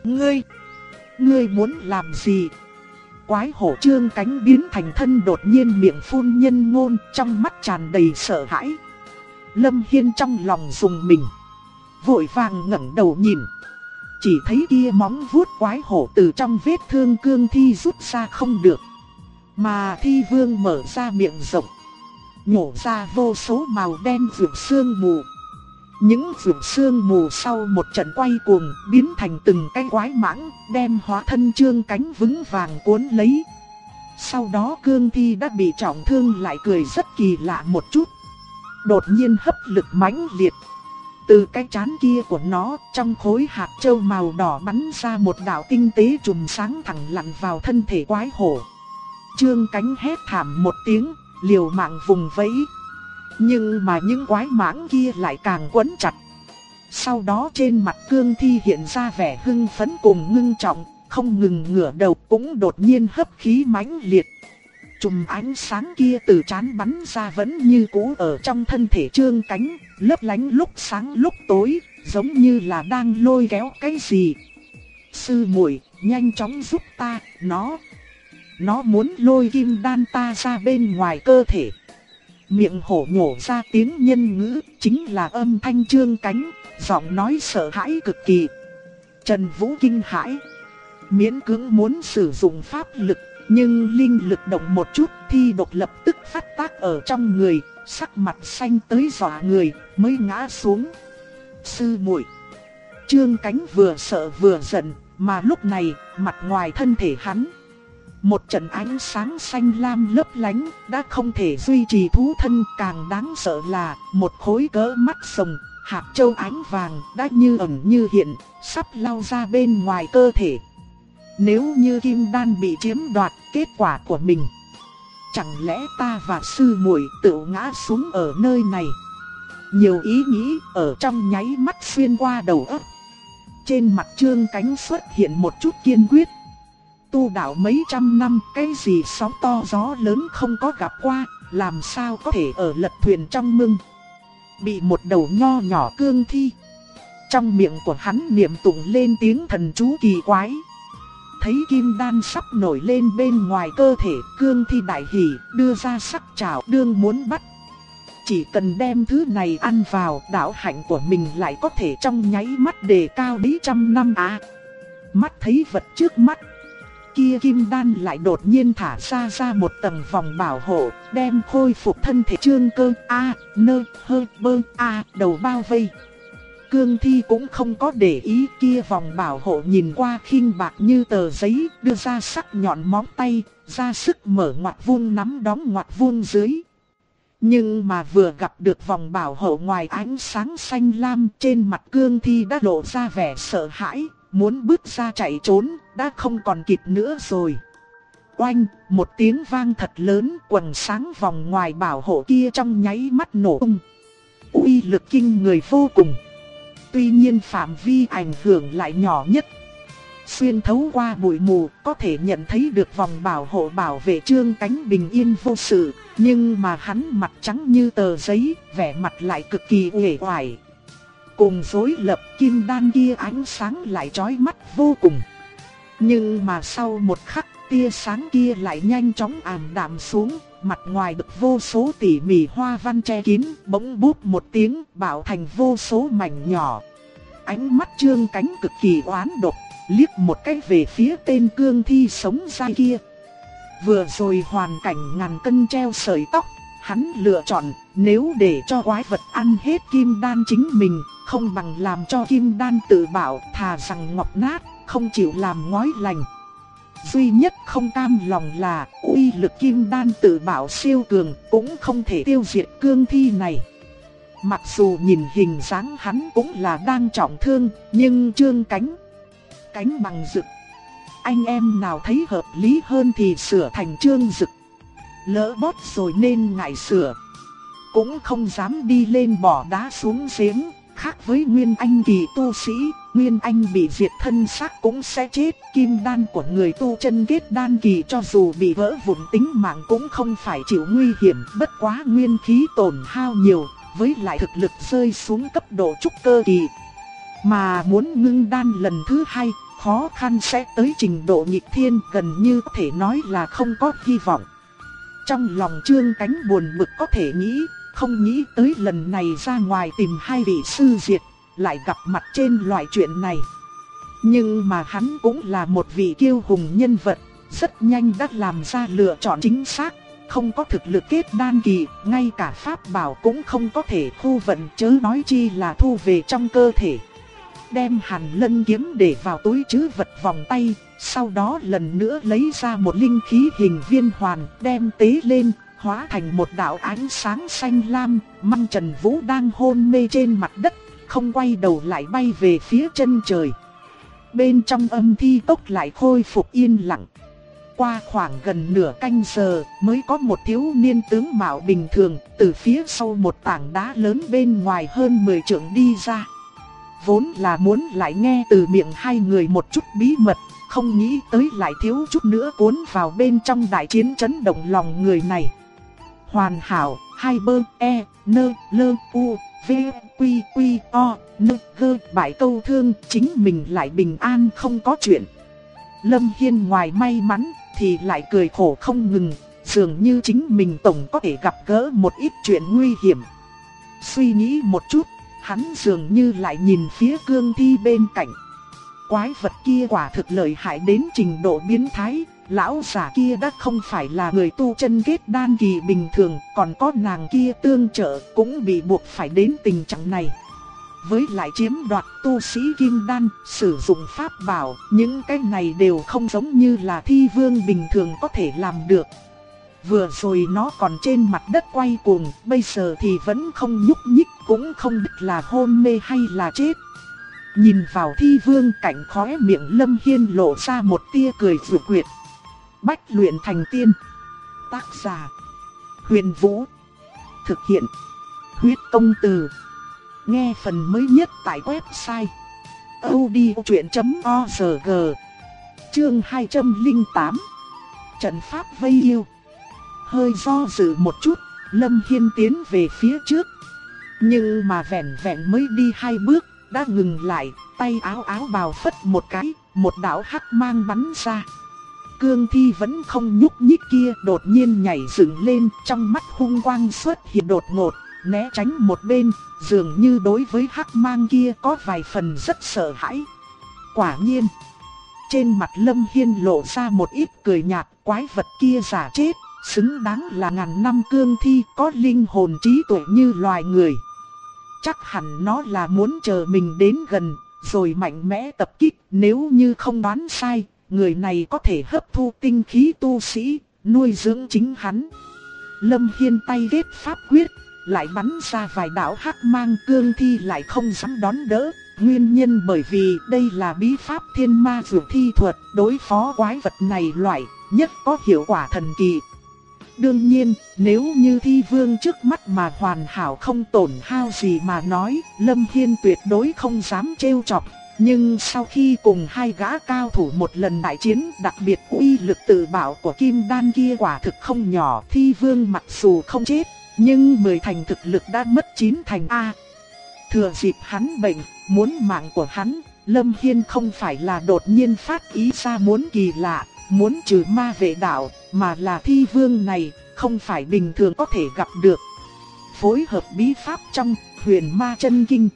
Ngươi muốn làm gì? Quái hổ Trương Cánh biến thành thân đột nhiên miệng phun nhân ngôn, trong mắt tràn đầy sợ hãi. Lâm Hiên trong lòng rùng mình, vội vàng ngẩng đầu nhìn. Chỉ thấy kia móng vuốt quái hổ từ trong vết thương cương thi rút ra không được. Mà thi vương mở ra miệng rộng, nhổ ra vô số màu đen vượt sương mù. Những vượt sương mù sau một trận quay cuồng biến thành từng cái quái mãng, đem hóa thân Trương Cánh vững vàng cuốn lấy. Sau đó cương thi đã bị trọng thương lại cười rất kỳ lạ một chút. Đột nhiên hấp lực mãnh liệt. Từ cái trán kia của nó, trong khối hạt châu màu đỏ bắn ra một đạo tinh tế chùm sáng thẳng lặn vào thân thể quái hổ. Trương Cánh hét thảm một tiếng, liều mạng vùng vẫy. Nhưng mà những quái mãng kia lại càng quấn chặt. Sau đó trên mặt cương thi hiện ra vẻ hưng phấn cùng ngưng trọng, không ngừng ngửa đầu, cũng đột nhiên hấp khí mãnh liệt. Chùm ánh sáng kia từ trán bắn ra vẫn như cũ ở trong thân thể Trương Cánh, lấp lánh lúc sáng lúc tối, giống như là đang lôi kéo cái gì. Sư muội, nhanh chóng giúp ta, nó muốn lôi kim đan ta ra bên ngoài cơ thể. Miệng hổ nhổ ra tiếng nhân ngữ, chính là âm thanh Trương Cánh, giọng nói sợ hãi cực kỳ. Trần Vũ kinh hãi, miễn cưỡng muốn sử dụng pháp lực, nhưng linh lực động một chút, thi độc lập tức phát tác ở trong người, sắc mặt xanh tới dọa người, mới ngã xuống. Sư muội. Trương Cánh vừa sợ vừa giận, mà lúc này, mặt ngoài thân thể hắn, một trận ánh sáng xanh lam lấp lánh, đã không thể duy trì thú thân. Càng đáng sợ là, một khối cỡ mắt sồng, hạt châu ánh vàng, đã như ẩn như hiện, sắp lao ra bên ngoài cơ thể. Nếu như kim đan bị chiếm đoạt, kết quả của mình, chẳng lẽ ta và sư muội tự ngã xuống ở nơi này? Nhiều ý nghĩ ở trong nháy mắt xuyên qua đầu óc. Trên mặt Trương Cánh xuất hiện một chút kiên quyết. Tu đạo mấy trăm năm, cái gì sóng to gió lớn không có gặp qua, làm sao có thể ở lật thuyền trong mưng. Bị một đầu nho nhỏ cương thi. Trong miệng của hắn niệm tụng lên tiếng thần chú kỳ quái. Thấy kim đan sắp nổi lên bên ngoài cơ thể, cương thi đại hỉ, đưa ra sắc trảo đương muốn bắt. Chỉ cần đem thứ này ăn vào, đạo hạnh của mình lại có thể trong nháy mắt đề cao mấy trăm năm à. Mắt thấy vật trước mắt, kia kim đan lại đột nhiên thả ra một tầng vòng bảo hộ, đem khôi phục thân thể Trương Cơ đầu bao vây. Cương thi cũng không có để ý, kia vòng bảo hộ nhìn qua khinh bạc như tờ giấy, đưa ra sắc nhọn móng tay, ra sức mở ngoặt vuông nắm đóng ngoặt vuông dưới. Nhưng mà vừa gặp được vòng bảo hộ ngoài ánh sáng xanh lam, trên mặt cương thi đã lộ ra vẻ sợ hãi, muốn bước ra chạy trốn, đã không còn kịp nữa rồi. Oanh, một tiếng vang thật lớn, quầng sáng vòng ngoài bảo hộ kia trong nháy mắt nổ tung. Uy lực kinh người vô cùng. Tuy nhiên phạm vi ảnh hưởng lại nhỏ nhất. Xuyên thấu qua bụi mù, có thể nhận thấy được vòng bảo hộ bảo vệ Trương Cánh bình yên vô sự, nhưng mà hắn mặt trắng như tờ giấy, vẻ mặt lại cực kỳ uể oải. Cùng rối lập kim đan kia ánh sáng lại chói mắt vô cùng. Nhưng mà sau một khắc, tia sáng kia lại nhanh chóng ảm đạm xuống, mặt ngoài được vô số tỉ mỉ hoa văn che kín, bỗng búp một tiếng, bạo thành vô số mảnh nhỏ. Ánh mắt Trương Cánh cực kỳ oán độc, liếc một cái về phía tên cương thi sống dai kia. Vừa rồi hoàn cảnh ngàn cân treo sợi tóc, hắn lựa chọn nếu để cho quái vật ăn hết kim đan chính mình, không bằng làm cho kim đan tự bảo, thà rằng ngọc nát, không chịu làm ngói lành. Duy nhất không cam lòng là uy lực kim đan tự bảo siêu cường cũng không thể tiêu diệt cương thi này. Mặc dù nhìn hình dáng hắn cũng là đang trọng thương, nhưng Trương Cánh bằng Dực, anh em nào thấy hợp lý hơn thì sửa thành Trương Dực. Lỡ bót rồi nên ngại sửa, cũng không dám đi lên bỏ đá xuống giếng. Khác với Nguyên Anh kỳ tu sĩ, Nguyên Anh bị diệt thân xác cũng sẽ chết. Kim đan của người tu chân kết đan kỳ cho dù bị vỡ vụn tính mạng cũng không phải chịu nguy hiểm. Bất quá nguyên khí tổn hao nhiều, với lại thực lực rơi xuống cấp độ trúc cơ kỳ. Mà muốn ngưng đan lần thứ hai, khó khăn sẽ tới trình độ nghịch thiên, gần như có thể nói là không có hy vọng. Trong lòng Trương Cánh buồn bực có thể nghĩ, không nghĩ tới lần này ra ngoài tìm hai vị sư diệt, lại gặp mặt trên loại chuyện này. Nhưng mà hắn cũng là một vị kiêu hùng nhân vật, rất nhanh đã làm ra lựa chọn chính xác. Không có thực lực kết đan kỳ, ngay cả pháp bảo cũng không có thể thu vận, chớ nói chi là thu về trong cơ thể. Đem Hàn Lân kiếm để vào túi trữ vật vòng tay, sau đó lần nữa lấy ra một linh khí hình viên hoàn, đem tế lên, hóa thành một đạo ánh sáng xanh lam. Măng Trần Vũ đang hôn mê trên mặt đất, không quay đầu lại bay về phía chân trời. Bên trong âm thi cốc lại khôi phục yên lặng. Qua khoảng gần nửa canh giờ mới có một thiếu niên tướng mạo bình thường từ phía sau một tảng đá lớn bên ngoài hơn 10 trượng đi ra. Vốn là muốn lại nghe từ miệng hai người một chút bí mật, không nghĩ tới lại thiếu chút nữa cuốn vào bên trong đại chiến chấn động lòng người này. Hoàn hảo, hai bơ, e, nơ, lơ, u, v, quy, quy, o, nơ, gơ, bại câu thương, chính mình lại bình an không có chuyện. Lâm Hiên ngoài may mắn thì lại cười khổ không ngừng, dường như chính mình tổng có thể gặp gỡ một ít chuyện nguy hiểm. Suy nghĩ một chút, hắn dường như lại nhìn phía cương thi bên cạnh. Quái vật kia quả thực lợi hại đến trình độ biến thái, lão giả kia đã không phải là người tu chân kết đan kỳ bình thường, còn có nàng kia tương trợ cũng bị buộc phải đến tình trạng này. Với lại chiếm đoạt tu sĩ kim đan, sử dụng pháp bảo, những cái này đều không giống như là thi vương bình thường có thể làm được. Vừa rồi nó còn trên mặt đất quay cuồng, bây giờ thì vẫn không nhúc nhích, cũng không biết là hôn mê hay là chết. Nhìn vào thi vương cạnh khóe miệng Lâm Hiên lộ ra một tia cười vừa quyệt. Bách luyện thành tiên. Tác giả: Huyền Vũ. Thực hiện: Huyết Công Từ. Nghe phần mới nhất tại website audiochuyện.org. Chương 208. Trận pháp vây yêu. Hơi do dự một chút, Lâm Hiên tiến về phía trước. Nhưng mà vẹn vẹn mới đi 2 bước, đã ngừng lại, tay áo bào phất một cái, một đạo hắc mang bắn ra. Cương thi vẫn không nhúc nhích kia đột nhiên nhảy dựng lên, trong mắt hung quang xuất hiện đột ngột, né tránh một bên, dường như đối với hắc mang kia có vài phần rất sợ hãi. Quả nhiên, trên mặt Lâm Hiên lộ ra một ít cười nhạt, quái vật kia giả chết, xứng đáng là ngàn năm cương thi, có linh hồn trí tuệ như loài người. Chắc hẳn nó là muốn chờ mình đến gần, rồi mạnh mẽ tập kích. Nếu như không đoán sai, người này có thể hấp thu tinh khí tu sĩ, nuôi dưỡng chính hắn. Lâm Hiên tay kết pháp quyết, lại bắn ra vài đạo hắc mang, cương thi lại không dám đón đỡ. Nguyên nhân bởi vì đây là bí pháp thiên ma dược thi thuật, đối phó quái vật này loại nhất có hiệu quả thần kỳ. Đương nhiên, nếu như thi vương trước mắt mà hoàn hảo không tổn hao gì mà nói, Lâm Hiên tuyệt đối không dám trêu chọc. Nhưng sau khi cùng hai gã cao thủ một lần đại chiến, đặc biệt uy lực tự bảo của kim đan kia quả thực không nhỏ. Thi vương mặc dù không chết, nhưng 10 thành thực lực đã mất 9 thành A. Thừa dịp hắn bệnh, muốn mạng của hắn, Lâm Hiên không phải là đột nhiên phát ý ra muốn kỳ lạ, muốn trừ ma vệ đạo, mà là thi vương này, không phải bình thường có thể gặp được. Phối hợp bí pháp trong Huyền Ma Chân Kinh,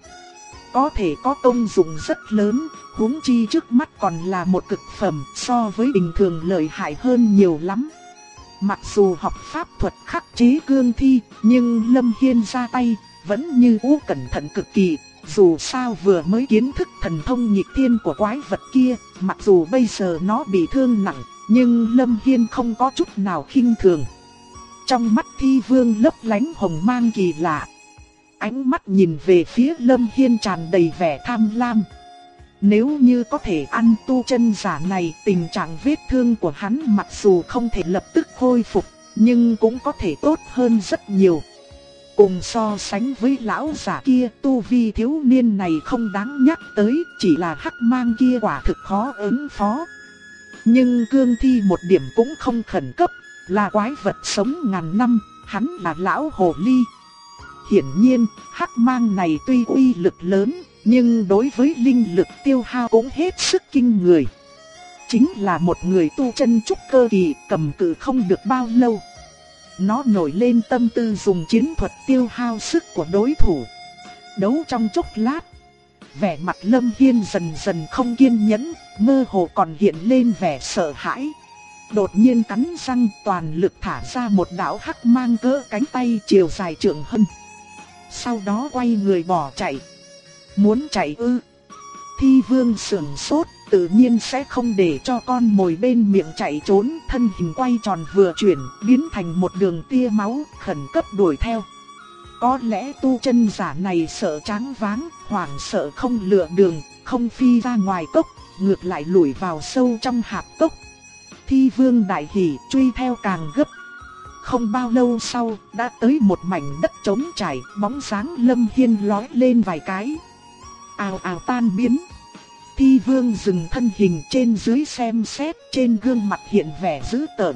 có thể có công dụng rất lớn, huống chi trước mắt còn là một cực phẩm, so với bình thường lợi hại hơn nhiều lắm. Mặc dù học pháp thuật khắc chế cương thi, nhưng Lâm Hiên ra tay vẫn như cũ cẩn thận cực kỳ. Dù sao vừa mới kiến thức thần thông nghịch thiên của quái vật kia, mặc dù bây giờ nó bị thương nặng, nhưng Lâm Hiên không có chút nào khinh thường. Trong mắt thi vương lấp lánh hồng mang kỳ lạ. Ánh mắt nhìn về phía Lâm Hiên tràn đầy vẻ tham lam. Nếu như có thể ăn tu chân giả này, tình trạng vết thương của hắn mặc dù không thể lập tức khôi phục, nhưng cũng có thể tốt hơn rất nhiều. Cùng so sánh với lão giả kia, tu vi thiếu niên này không đáng nhắc tới, chỉ là hắc mang kia quả thực khó ứng phó. Nhưng cương thi một điểm cũng không khẩn cấp, là quái vật sống ngàn năm, hắn là lão hồ ly. Hiển nhiên, hắc mang này tuy uy lực lớn, nhưng đối với linh lực tiêu hao cũng hết sức kinh người. Chính là một người tu chân trúc cơ kỳ, cầm cự không được bao lâu. Nó nổi lên tâm tư dùng chiến thuật tiêu hao sức của đối thủ. Đấu trong chốc lát, vẻ mặt Lâm Hiên dần dần không kiên nhẫn, mơ hồ còn hiện lên vẻ sợ hãi. Đột nhiên cắn răng toàn lực thả ra một đạo hắc mang cỡ cánh tay chiều dài trượng hơn. Sau đó quay người bỏ chạy. Muốn chạy ư? Thi vương sườn sốt, tự nhiên sẽ không để cho con mồi bên miệng chạy trốn. Thân hình quay tròn vừa chuyển, biến thành một đường tia máu, khẩn cấp đuổi theo. Có lẽ tu chân giả này sợ choáng váng, hoảng sợ không lựa đường, không phi ra ngoài cốc, ngược lại lủi vào sâu trong hạp cốc. Thi vương đại hỉ, truy theo càng gấp. Không bao lâu sau, đã tới một mảnh đất trống trải, bóng dáng Lâm Hiên lói lên vài cái. Ào ào tan biến. Thi vương dừng thân hình trên dưới xem xét, trên gương mặt hiện vẻ dữ tợn.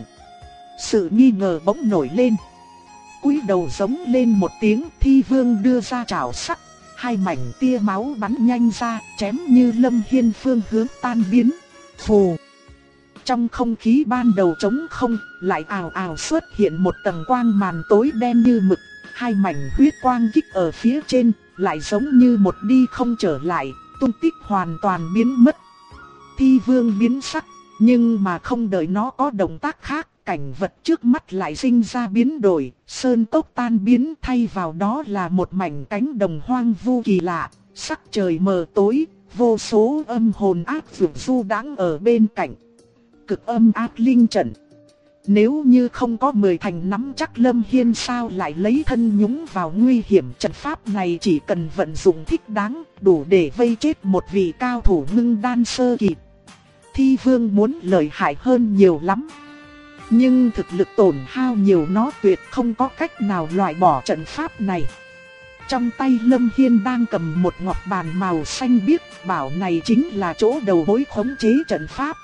Sự nghi ngờ bỗng nổi lên. Cúi đầu giống lên một tiếng, thi vương đưa ra chảo sắc. Hai mảnh tia máu bắn nhanh ra, chém như Lâm Hiên phương hướng tan biến. Phù. Trong không khí ban đầu trống không, lại ào ào xuất hiện một tầng quang màn tối đen như mực. Hai mảnh huyết quang kích ở phía trên, lại giống như một đi không trở lại, tung tích hoàn toàn biến mất. Thi vương biến sắc, nhưng mà không đợi nó có động tác khác, cảnh vật trước mắt lại sinh ra biến đổi, sơn cốc tan biến, thay vào đó là một mảnh cánh đồng hoang vu kỳ lạ, sắc trời mờ tối, vô số âm hồn ác vượt du đãng ở bên cạnh. Cực âm ác linh trận. Nếu như không có 10 thành nắm chắc, Lâm Hiên sao lại lấy thân nhúng vào nguy hiểm. Trận pháp này chỉ cần vận dụng thích đáng, đủ để vây chết một vị cao thủ ngưng đan sơ kỳ. Thi vương muốn lợi hại hơn nhiều lắm, nhưng thực lực tổn hao nhiều, nó tuyệt không có cách nào loại bỏ trận pháp này. Trong tay Lâm Hiên đang cầm một ngọc bàn màu xanh biếc, bảo này chính là chỗ đầu mối khống chế trận pháp.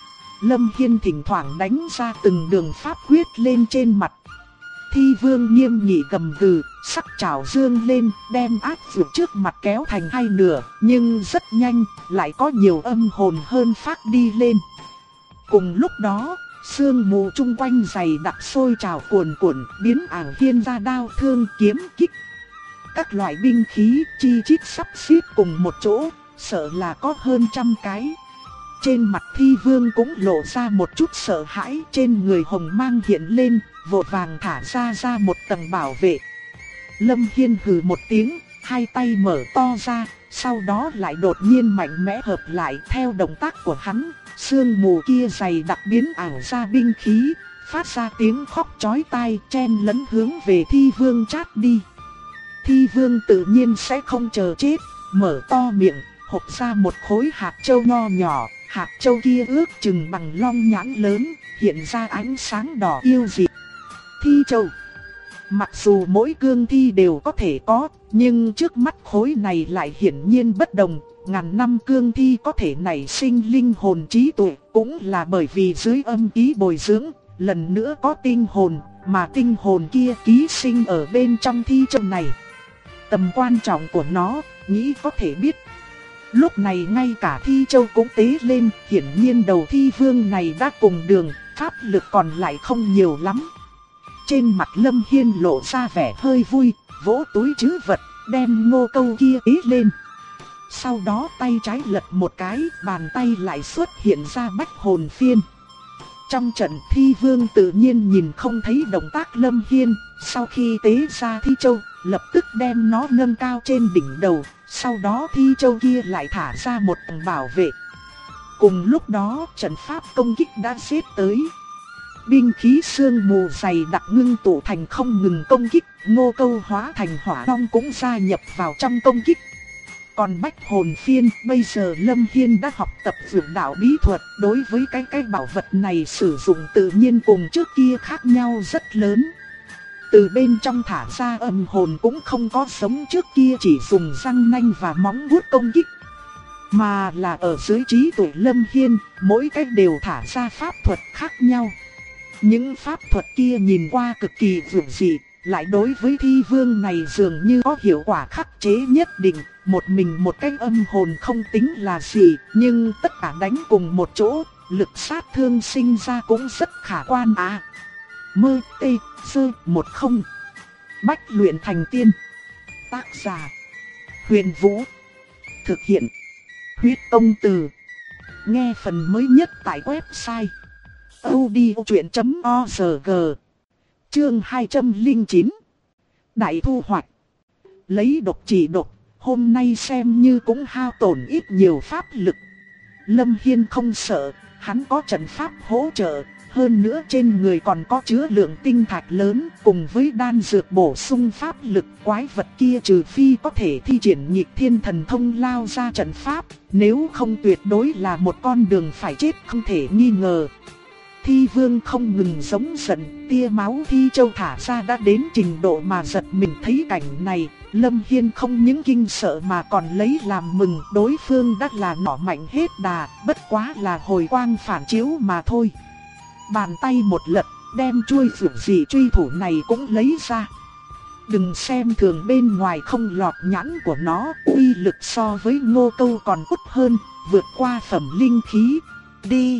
Lâm Hiên thỉnh thoảng đánh ra từng đường pháp quyết lên trên mặt. Thi vương nghiêm nghị gầm gừ, sắc chảo dương lên, đem ác vượt trước mặt kéo thành hai nửa, nhưng rất nhanh, lại có nhiều âm hồn hơn phát đi lên. Cùng lúc đó, sương mù chung quanh dày đặc sôi trào cuồn cuộn, biến ảo hiện ra đao thương kiếm kích. Các loại binh khí chi chít sắp xếp cùng một chỗ, sợ là có hơn 100 cái. Trên mặt thi vương cũng lộ ra một chút sợ hãi, trên người hồng mang hiện lên, vội vàng thả ra một tầng bảo vệ. Lâm Hiên hừ một tiếng, hai tay mở to ra, sau đó lại đột nhiên mạnh mẽ hợp lại theo động tác của hắn. Sương mù kia dày đặc biến ảo ra binh khí, phát ra tiếng khóc chói tai, chen lấn hướng về thi vương chát đi. Thi vương tự nhiên sẽ không chờ chết, mở to miệng, hộc ra một khối hạt châu nho nhỏ. Hạt châu kia ước chừng bằng long nhãn lớn, hiện ra ánh sáng đỏ yêu dị. Thi châu. Mặc dù mỗi cương thi đều có thể có, nhưng trước mắt khối này lại hiển nhiên bất đồng. Ngàn năm cương thi có thể nảy sinh linh hồn trí tuệ, cũng là bởi vì dưới âm khí bồi dưỡng, lần nữa có tinh hồn, mà tinh hồn kia ký sinh ở bên trong thi châu này. Tầm quan trọng của nó, nghĩ có thể biết. Lúc này ngay cả thi châu cũng tế lên, hiển nhiên đầu thi vương này đã cùng đường, pháp lực còn lại không nhiều lắm. Trên mặt Lâm Hiên lộ ra vẻ hơi vui, vỗ túi trữ vật, đem Ngô Câu kia tế lên. Sau đó tay trái lật một cái, bàn tay lại xuất hiện ra bách hồn phiên. Trong trận thi vương tự nhiên nhìn không thấy động tác Lâm Hiên, sau khi tế ra thi châu, lập tức đem nó nâng cao trên đỉnh đầu, sau đó thi châu kia lại thả ra một tầng bảo vệ. Cùng lúc đó trận pháp công kích đã xếp tới. Binh khí sương mù dày đặc ngưng tụ thành không ngừng công kích, Ngô Câu hóa thành hỏa long cũng gia nhập vào trong công kích. Còn bách hồn phiên, bây giờ Lâm Hiên đã học tập vượt đạo bí thuật, đối với cái bảo vật này sử dụng tự nhiên cùng trước kia khác nhau rất lớn. Từ bên trong thả ra âm hồn cũng không có giống trước kia chỉ dùng răng nanh và móng vuốt công kích, mà là ở dưới trí tuệ Lâm Hiên, mỗi cách đều thả ra pháp thuật khác nhau. Những pháp thuật kia nhìn qua cực kỳ vượt dị, lại đối với thi vương này dường như có hiệu quả khắc chế nhất định. Một mình một cái âm hồn không tính là gì, nhưng tất cả đánh cùng một chỗ, lực sát thương sinh ra cũng rất khả quan à. Mơ tê sơ 10. Bách luyện thành tiên. Tác giả Huyền Vũ. Thực hiện Huyết Công Từ. Nghe phần mới nhất tại website audiochuyện.org. Chương 209. Đại thu hoạch. Lấy độc trị độc, hôm nay xem như cũng hao tổn ít nhiều pháp lực. Lâm Hiên không sợ, hắn có trận pháp hỗ trợ, hơn nữa trên người còn có chứa lượng tinh thạch lớn, cùng với đan dược bổ sung pháp lực. Quái vật kia trừ phi có thể thi triển nhịp thiên thần thông lao ra trận pháp, nếu không tuyệt đối là một con đường phải chết không thể nghi ngờ. Thi vương không ngừng giống giận, tia máu thi châu thả ra đã đến trình độ mà giật mình thấy cảnh này. Lâm Hiên không những kinh sợ mà còn lấy làm mừng, đối phương đã là nỏ mạnh hết đà, bất quá là hồi quang phản chiếu mà thôi. Bàn tay một lật, đem chuôi phượng dị truy thủ này cũng lấy ra. Đừng xem thường bên ngoài không lọt nhãn của nó, uy lực so với Ngô Câu còn cút hơn, vượt qua phẩm linh khí. Đi!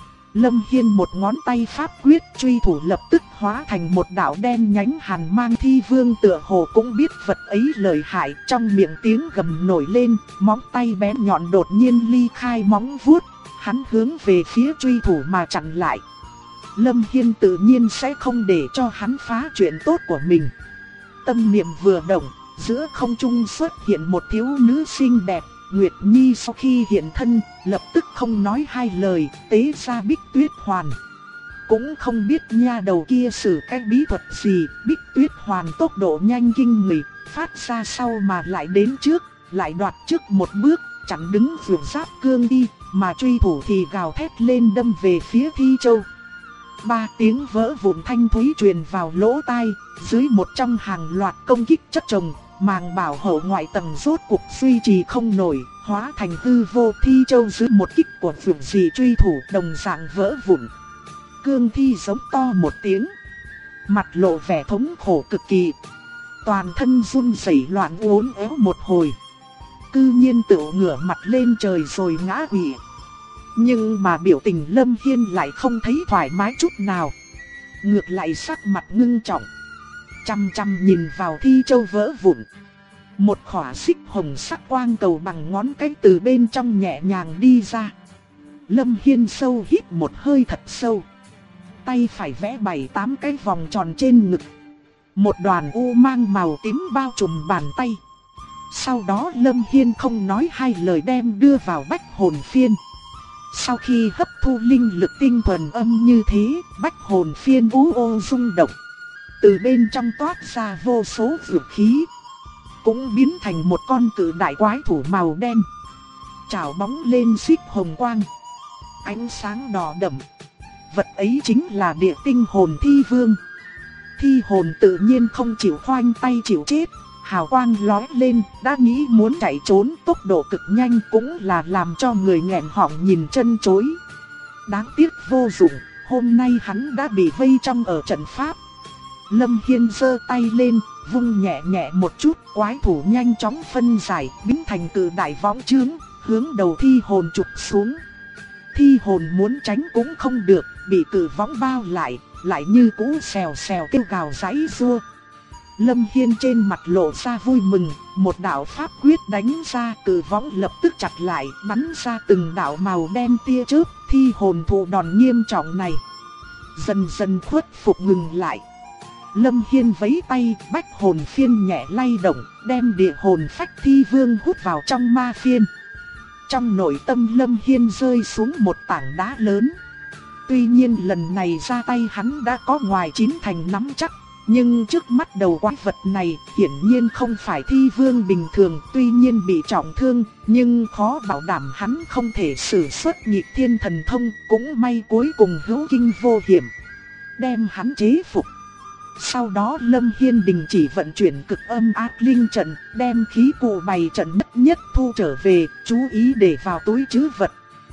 Lâm Hiên một ngón tay pháp quyết, truy thủ lập tức hóa thành một đạo đen nhánh hàn mang. Thi vương tựa hồ cũng biết vật ấy lợi hại, trong miệng tiếng gầm nổi lên, móng tay bén nhọn đột nhiên ly khai móng vuốt, hắn hướng về phía truy thủ mà chặn lại. Lâm Hiên tự nhiên sẽ không để cho hắn phá chuyện tốt của mình. Tâm niệm vừa động, giữa không trung xuất hiện một thiếu nữ xinh đẹp. Nguyệt Nhi sau khi hiện thân, lập tức không nói hai lời, tế ra Bích Tuyết Hoàn. Cũng không biết nha đầu kia sử cái bí thuật gì, Bích Tuyết Hoàn tốc độ nhanh kinh người, phát ra sau mà lại đến trước, lại đoạt trước một bước, chặn đứng vượt giáp cương đi, mà truy thủ thì gào thét lên đâm về phía Thi Châu. 3 tiếng vỡ vụn thanh thúy truyền vào lỗ tai, dưới một trong hàng loạt công kích chất chồng. Màng bảo hộ ngoại tầng rốt cuộc duy trì không nổi, hóa thành hư vô. Thi châu dưới một kích của phượng dị truy thủ đồng dạng vỡ vụn. Cương thi giống to một tiếng, mặt lộ vẻ thống khổ cực kỳ, toàn thân run rẩy loạn uốn éo một hồi, cư nhiên tự ngửa mặt lên trời rồi ngã quỵ. Nhưng mà biểu tình Lâm Hiên lại không thấy thoải mái chút nào, ngược lại sắc mặt ngưng trọng, chăm chăm nhìn vào thi châu vỡ vụn. Một khỏa xích hồng sắc quang cầu bằng ngón cái từ bên trong nhẹ nhàng đi ra. Lâm Hiên sâu hít một hơi thật sâu, tay phải vẽ 7-8 cái vòng tròn trên ngực. Một đoàn u mang màu tím bao trùm bàn tay. Sau đó Lâm Hiên không nói hai lời đem đưa vào bách hồn phiên. Sau khi hấp thu linh lực tinh thuần âm như thế, bách hồn phiên ú ô rung động. Từ bên trong toát ra vô số dược khí, cũng biến thành một con cự đại quái thủ màu đen. chảo bóng lên xích hồng quang. Ánh sáng đỏ đậm. Vật ấy chính là địa tinh hồn thi vương. Thi hồn tự nhiên không chịu khoanh tay chịu chết. Hào quang lóe lên, đã nghĩ muốn chạy trốn, tốc độ cực nhanh cũng là làm cho người nghẹn họng nhìn chân chối. Đáng tiếc vô dụng, hôm nay hắn đã bị vây trong ở trận pháp. Lâm Hiên giơ tay lên, vung nhẹ nhẹ một chút, quái thủ nhanh chóng phân giải, biến thành cự đại võng chướng, hướng đầu thi hồn chụp xuống. Thi hồn muốn tránh cũng không được, bị cự võng bao lại, lại như cũ xèo xèo kêu gào giãy giụa. Lâm Hiên trên mặt lộ ra vui mừng, một đạo pháp quyết đánh ra, cự võng lập tức chặt lại, bắn ra từng đạo màu đen tia chớp, thi hồn thụ đòn nghiêm trọng này dần dần khuất phục ngừng lại. Lâm Hiên vẫy tay, bách hồn phiên nhẹ lay động, đem địa hồn phách thi vương hút vào trong ma phiên. Trong nội tâm Lâm Hiên rơi xuống một tảng đá lớn. Tuy nhiên lần này ra tay hắn đã có ngoài 9 thành nắm chắc. Nhưng trước mắt đầu quái vật này hiển nhiên không phải thi vương bình thường, tuy nhiên bị trọng thương, nhưng khó bảo đảm hắn không thể sử xuất nhịp thiên thần thông, cũng may cuối cùng hữu kinh vô hiểm, đem hắn chế phục. Sau đó Lâm Hiên đình chỉ vận chuyển cực âm ác linh trận, đem khí cụ bày trận nhất thu trở về, chú ý để vào túi trữ vật.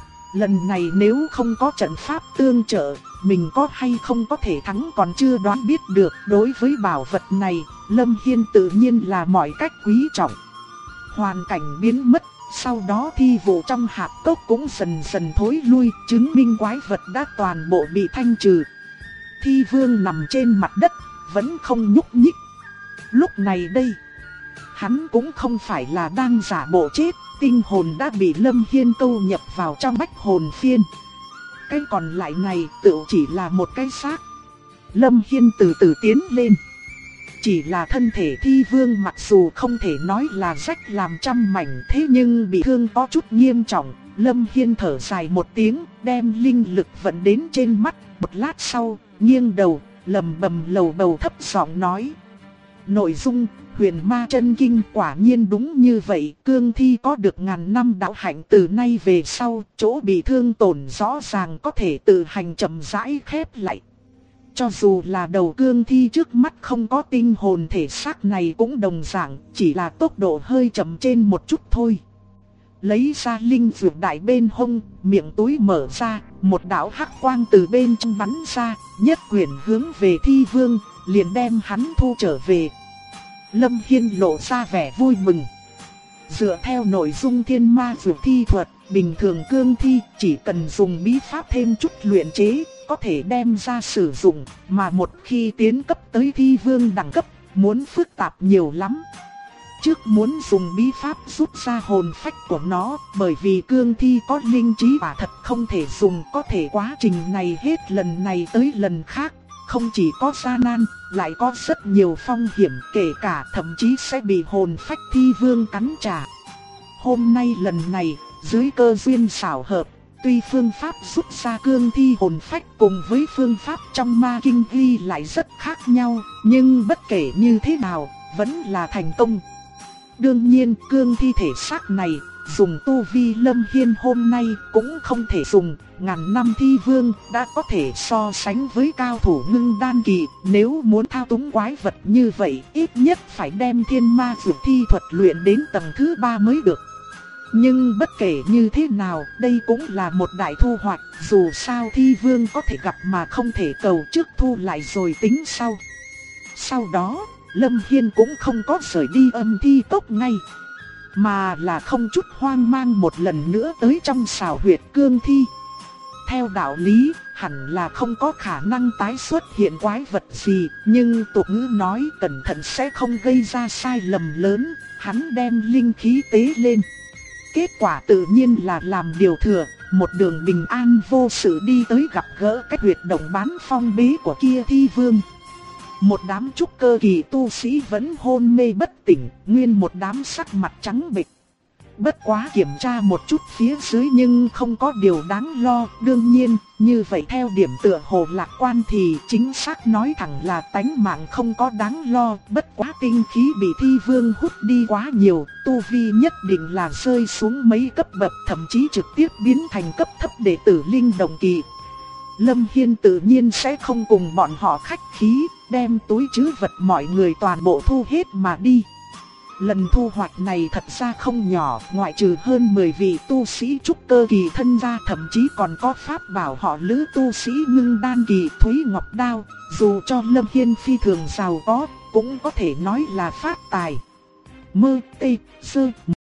Lần này nếu không có trận pháp tương trợ, mình có hay không có thể thắng còn chưa đoán biết được. Đối với bảo vật này, Lâm Hiên tự nhiên là mọi cách quý trọng. Hoàn cảnh biến mất, sau đó thi vụ trong hạp cốc cũng dần dần thối lui, chứng minh quái vật đã toàn bộ bị thanh trừ. Thi vương nằm trên mặt đất, vẫn không nhúc nhích. Lúc này đây, hắn cũng không phải là đang giả bộ chết, tinh hồn đã bị Lâm Hiên câu nhập vào trong bách hồn phiên. Cái còn lại này tự chỉ là một cái xác. Lâm Hiên từ từ tiến lên. Chỉ là thân thể thi vương mặc dù không thể nói là rách làm trăm mảnh, thế nhưng bị thương có chút nghiêm trọng. Lâm Hiên thở dài một tiếng, đem linh lực vận đến trên mắt. Một lát sau, nghiêng đầu, lầm bầm lầu bầu thấp giọng nói. Nội dung Huyền Ma Chân Kinh quả nhiên đúng như vậy, cương thi có được ngàn năm đạo hạnh, từ nay về sau, chỗ bị thương tổn rõ ràng có thể tự hành chậm rãi khép lại. Cho dù là đầu cương thi trước mắt không có tinh hồn thể xác này cũng đồng dạng, chỉ là tốc độ hơi chậm trên một chút thôi. Lấy ra linh dược đại bên hông, miệng túi mở ra, một đạo hắc quang từ bên trong bắn ra, nhất quyền hướng về thi vương, liền đem hắn thu trở về. Lâm Hiên lộ ra vẻ vui mừng. Dựa theo nội dung thiên ma dược thi thuật, bình thường cương thi chỉ cần dùng bí pháp thêm chút luyện chế, có thể đem ra sử dụng, mà một khi tiến cấp tới thi vương đẳng cấp, muốn phức tạp nhiều lắm. Trước muốn dùng bí pháp rút ra hồn phách của nó, bởi vì cương thi có linh trí và thật không thể dùng, có thể quá trình này hết lần này tới lần khác. Không chỉ có gian nan, lại có rất nhiều phong hiểm, kể cả thậm chí sẽ bị hồn phách thi vương cắn trả. Hôm nay lần này, dưới cơ duyên xảo hợp, tuy phương pháp rút ra cương thi hồn phách cùng với phương pháp trong ma kinh ghi lại rất khác nhau, nhưng bất kể như thế nào, vẫn là thành công. Đương nhiên cương thi thể xác này, dùng tu vi Lâm Hiên hôm nay cũng không thể dùng, ngàn năm thi vương đã có thể so sánh với cao thủ ngưng đan kỳ, nếu muốn thao túng quái vật như vậy, ít nhất phải đem thiên ma dược thi thuật luyện đến tầng thứ 3 mới được. Nhưng bất kể như thế nào, đây cũng là một đại thu hoạch, dù sao thi vương có thể gặp mà không thể cầu, trước thu lại rồi tính sau. Sau đó, Lâm Hiên cũng không có rời đi âm thi cốc ngay, mà là không chút hoang mang một lần nữa tới trong xào huyệt cương thi. Theo đạo lý, hẳn là không có khả năng tái xuất hiện quái vật gì, nhưng tục ngữ nói cẩn thận sẽ không gây ra sai lầm lớn, hắn đem linh khí tế lên. Kết quả tự nhiên là làm điều thừa, một đường bình an vô sự đi tới gặp gỡ cái huyệt động bán phong bế của kia thi vương. Một đám trúc cơ kỳ tu sĩ vẫn hôn mê bất tỉnh, nguyên một đám sắc mặt trắng bệch. Bất quá kiểm tra một chút phía dưới nhưng không có điều đáng lo. Đương nhiên, như vậy theo điểm tựa hồ lạc quan thì chính xác nói thẳng là tánh mạng không có đáng lo. Bất quá tinh khí bị thi vương hút đi quá nhiều, tu vi nhất định là rơi xuống mấy cấp bậc, thậm chí trực tiếp biến thành cấp thấp đệ tử linh động kỳ. Lâm Hiên tự nhiên sẽ không cùng bọn họ khách khí, đem túi trữ vật mọi người toàn bộ thu hết mà đi. Lần thu hoạch này thật ra không nhỏ, ngoại trừ hơn 10 vị tu sĩ trúc cơ kỳ thân ra, thậm chí còn có pháp bảo họ Lữ tu sĩ ngưng đan kỳ Thúy Ngọc Đao. Dù cho Lâm Hiên phi thường giàu có, cũng có thể nói là phát tài. Mơ tê sơ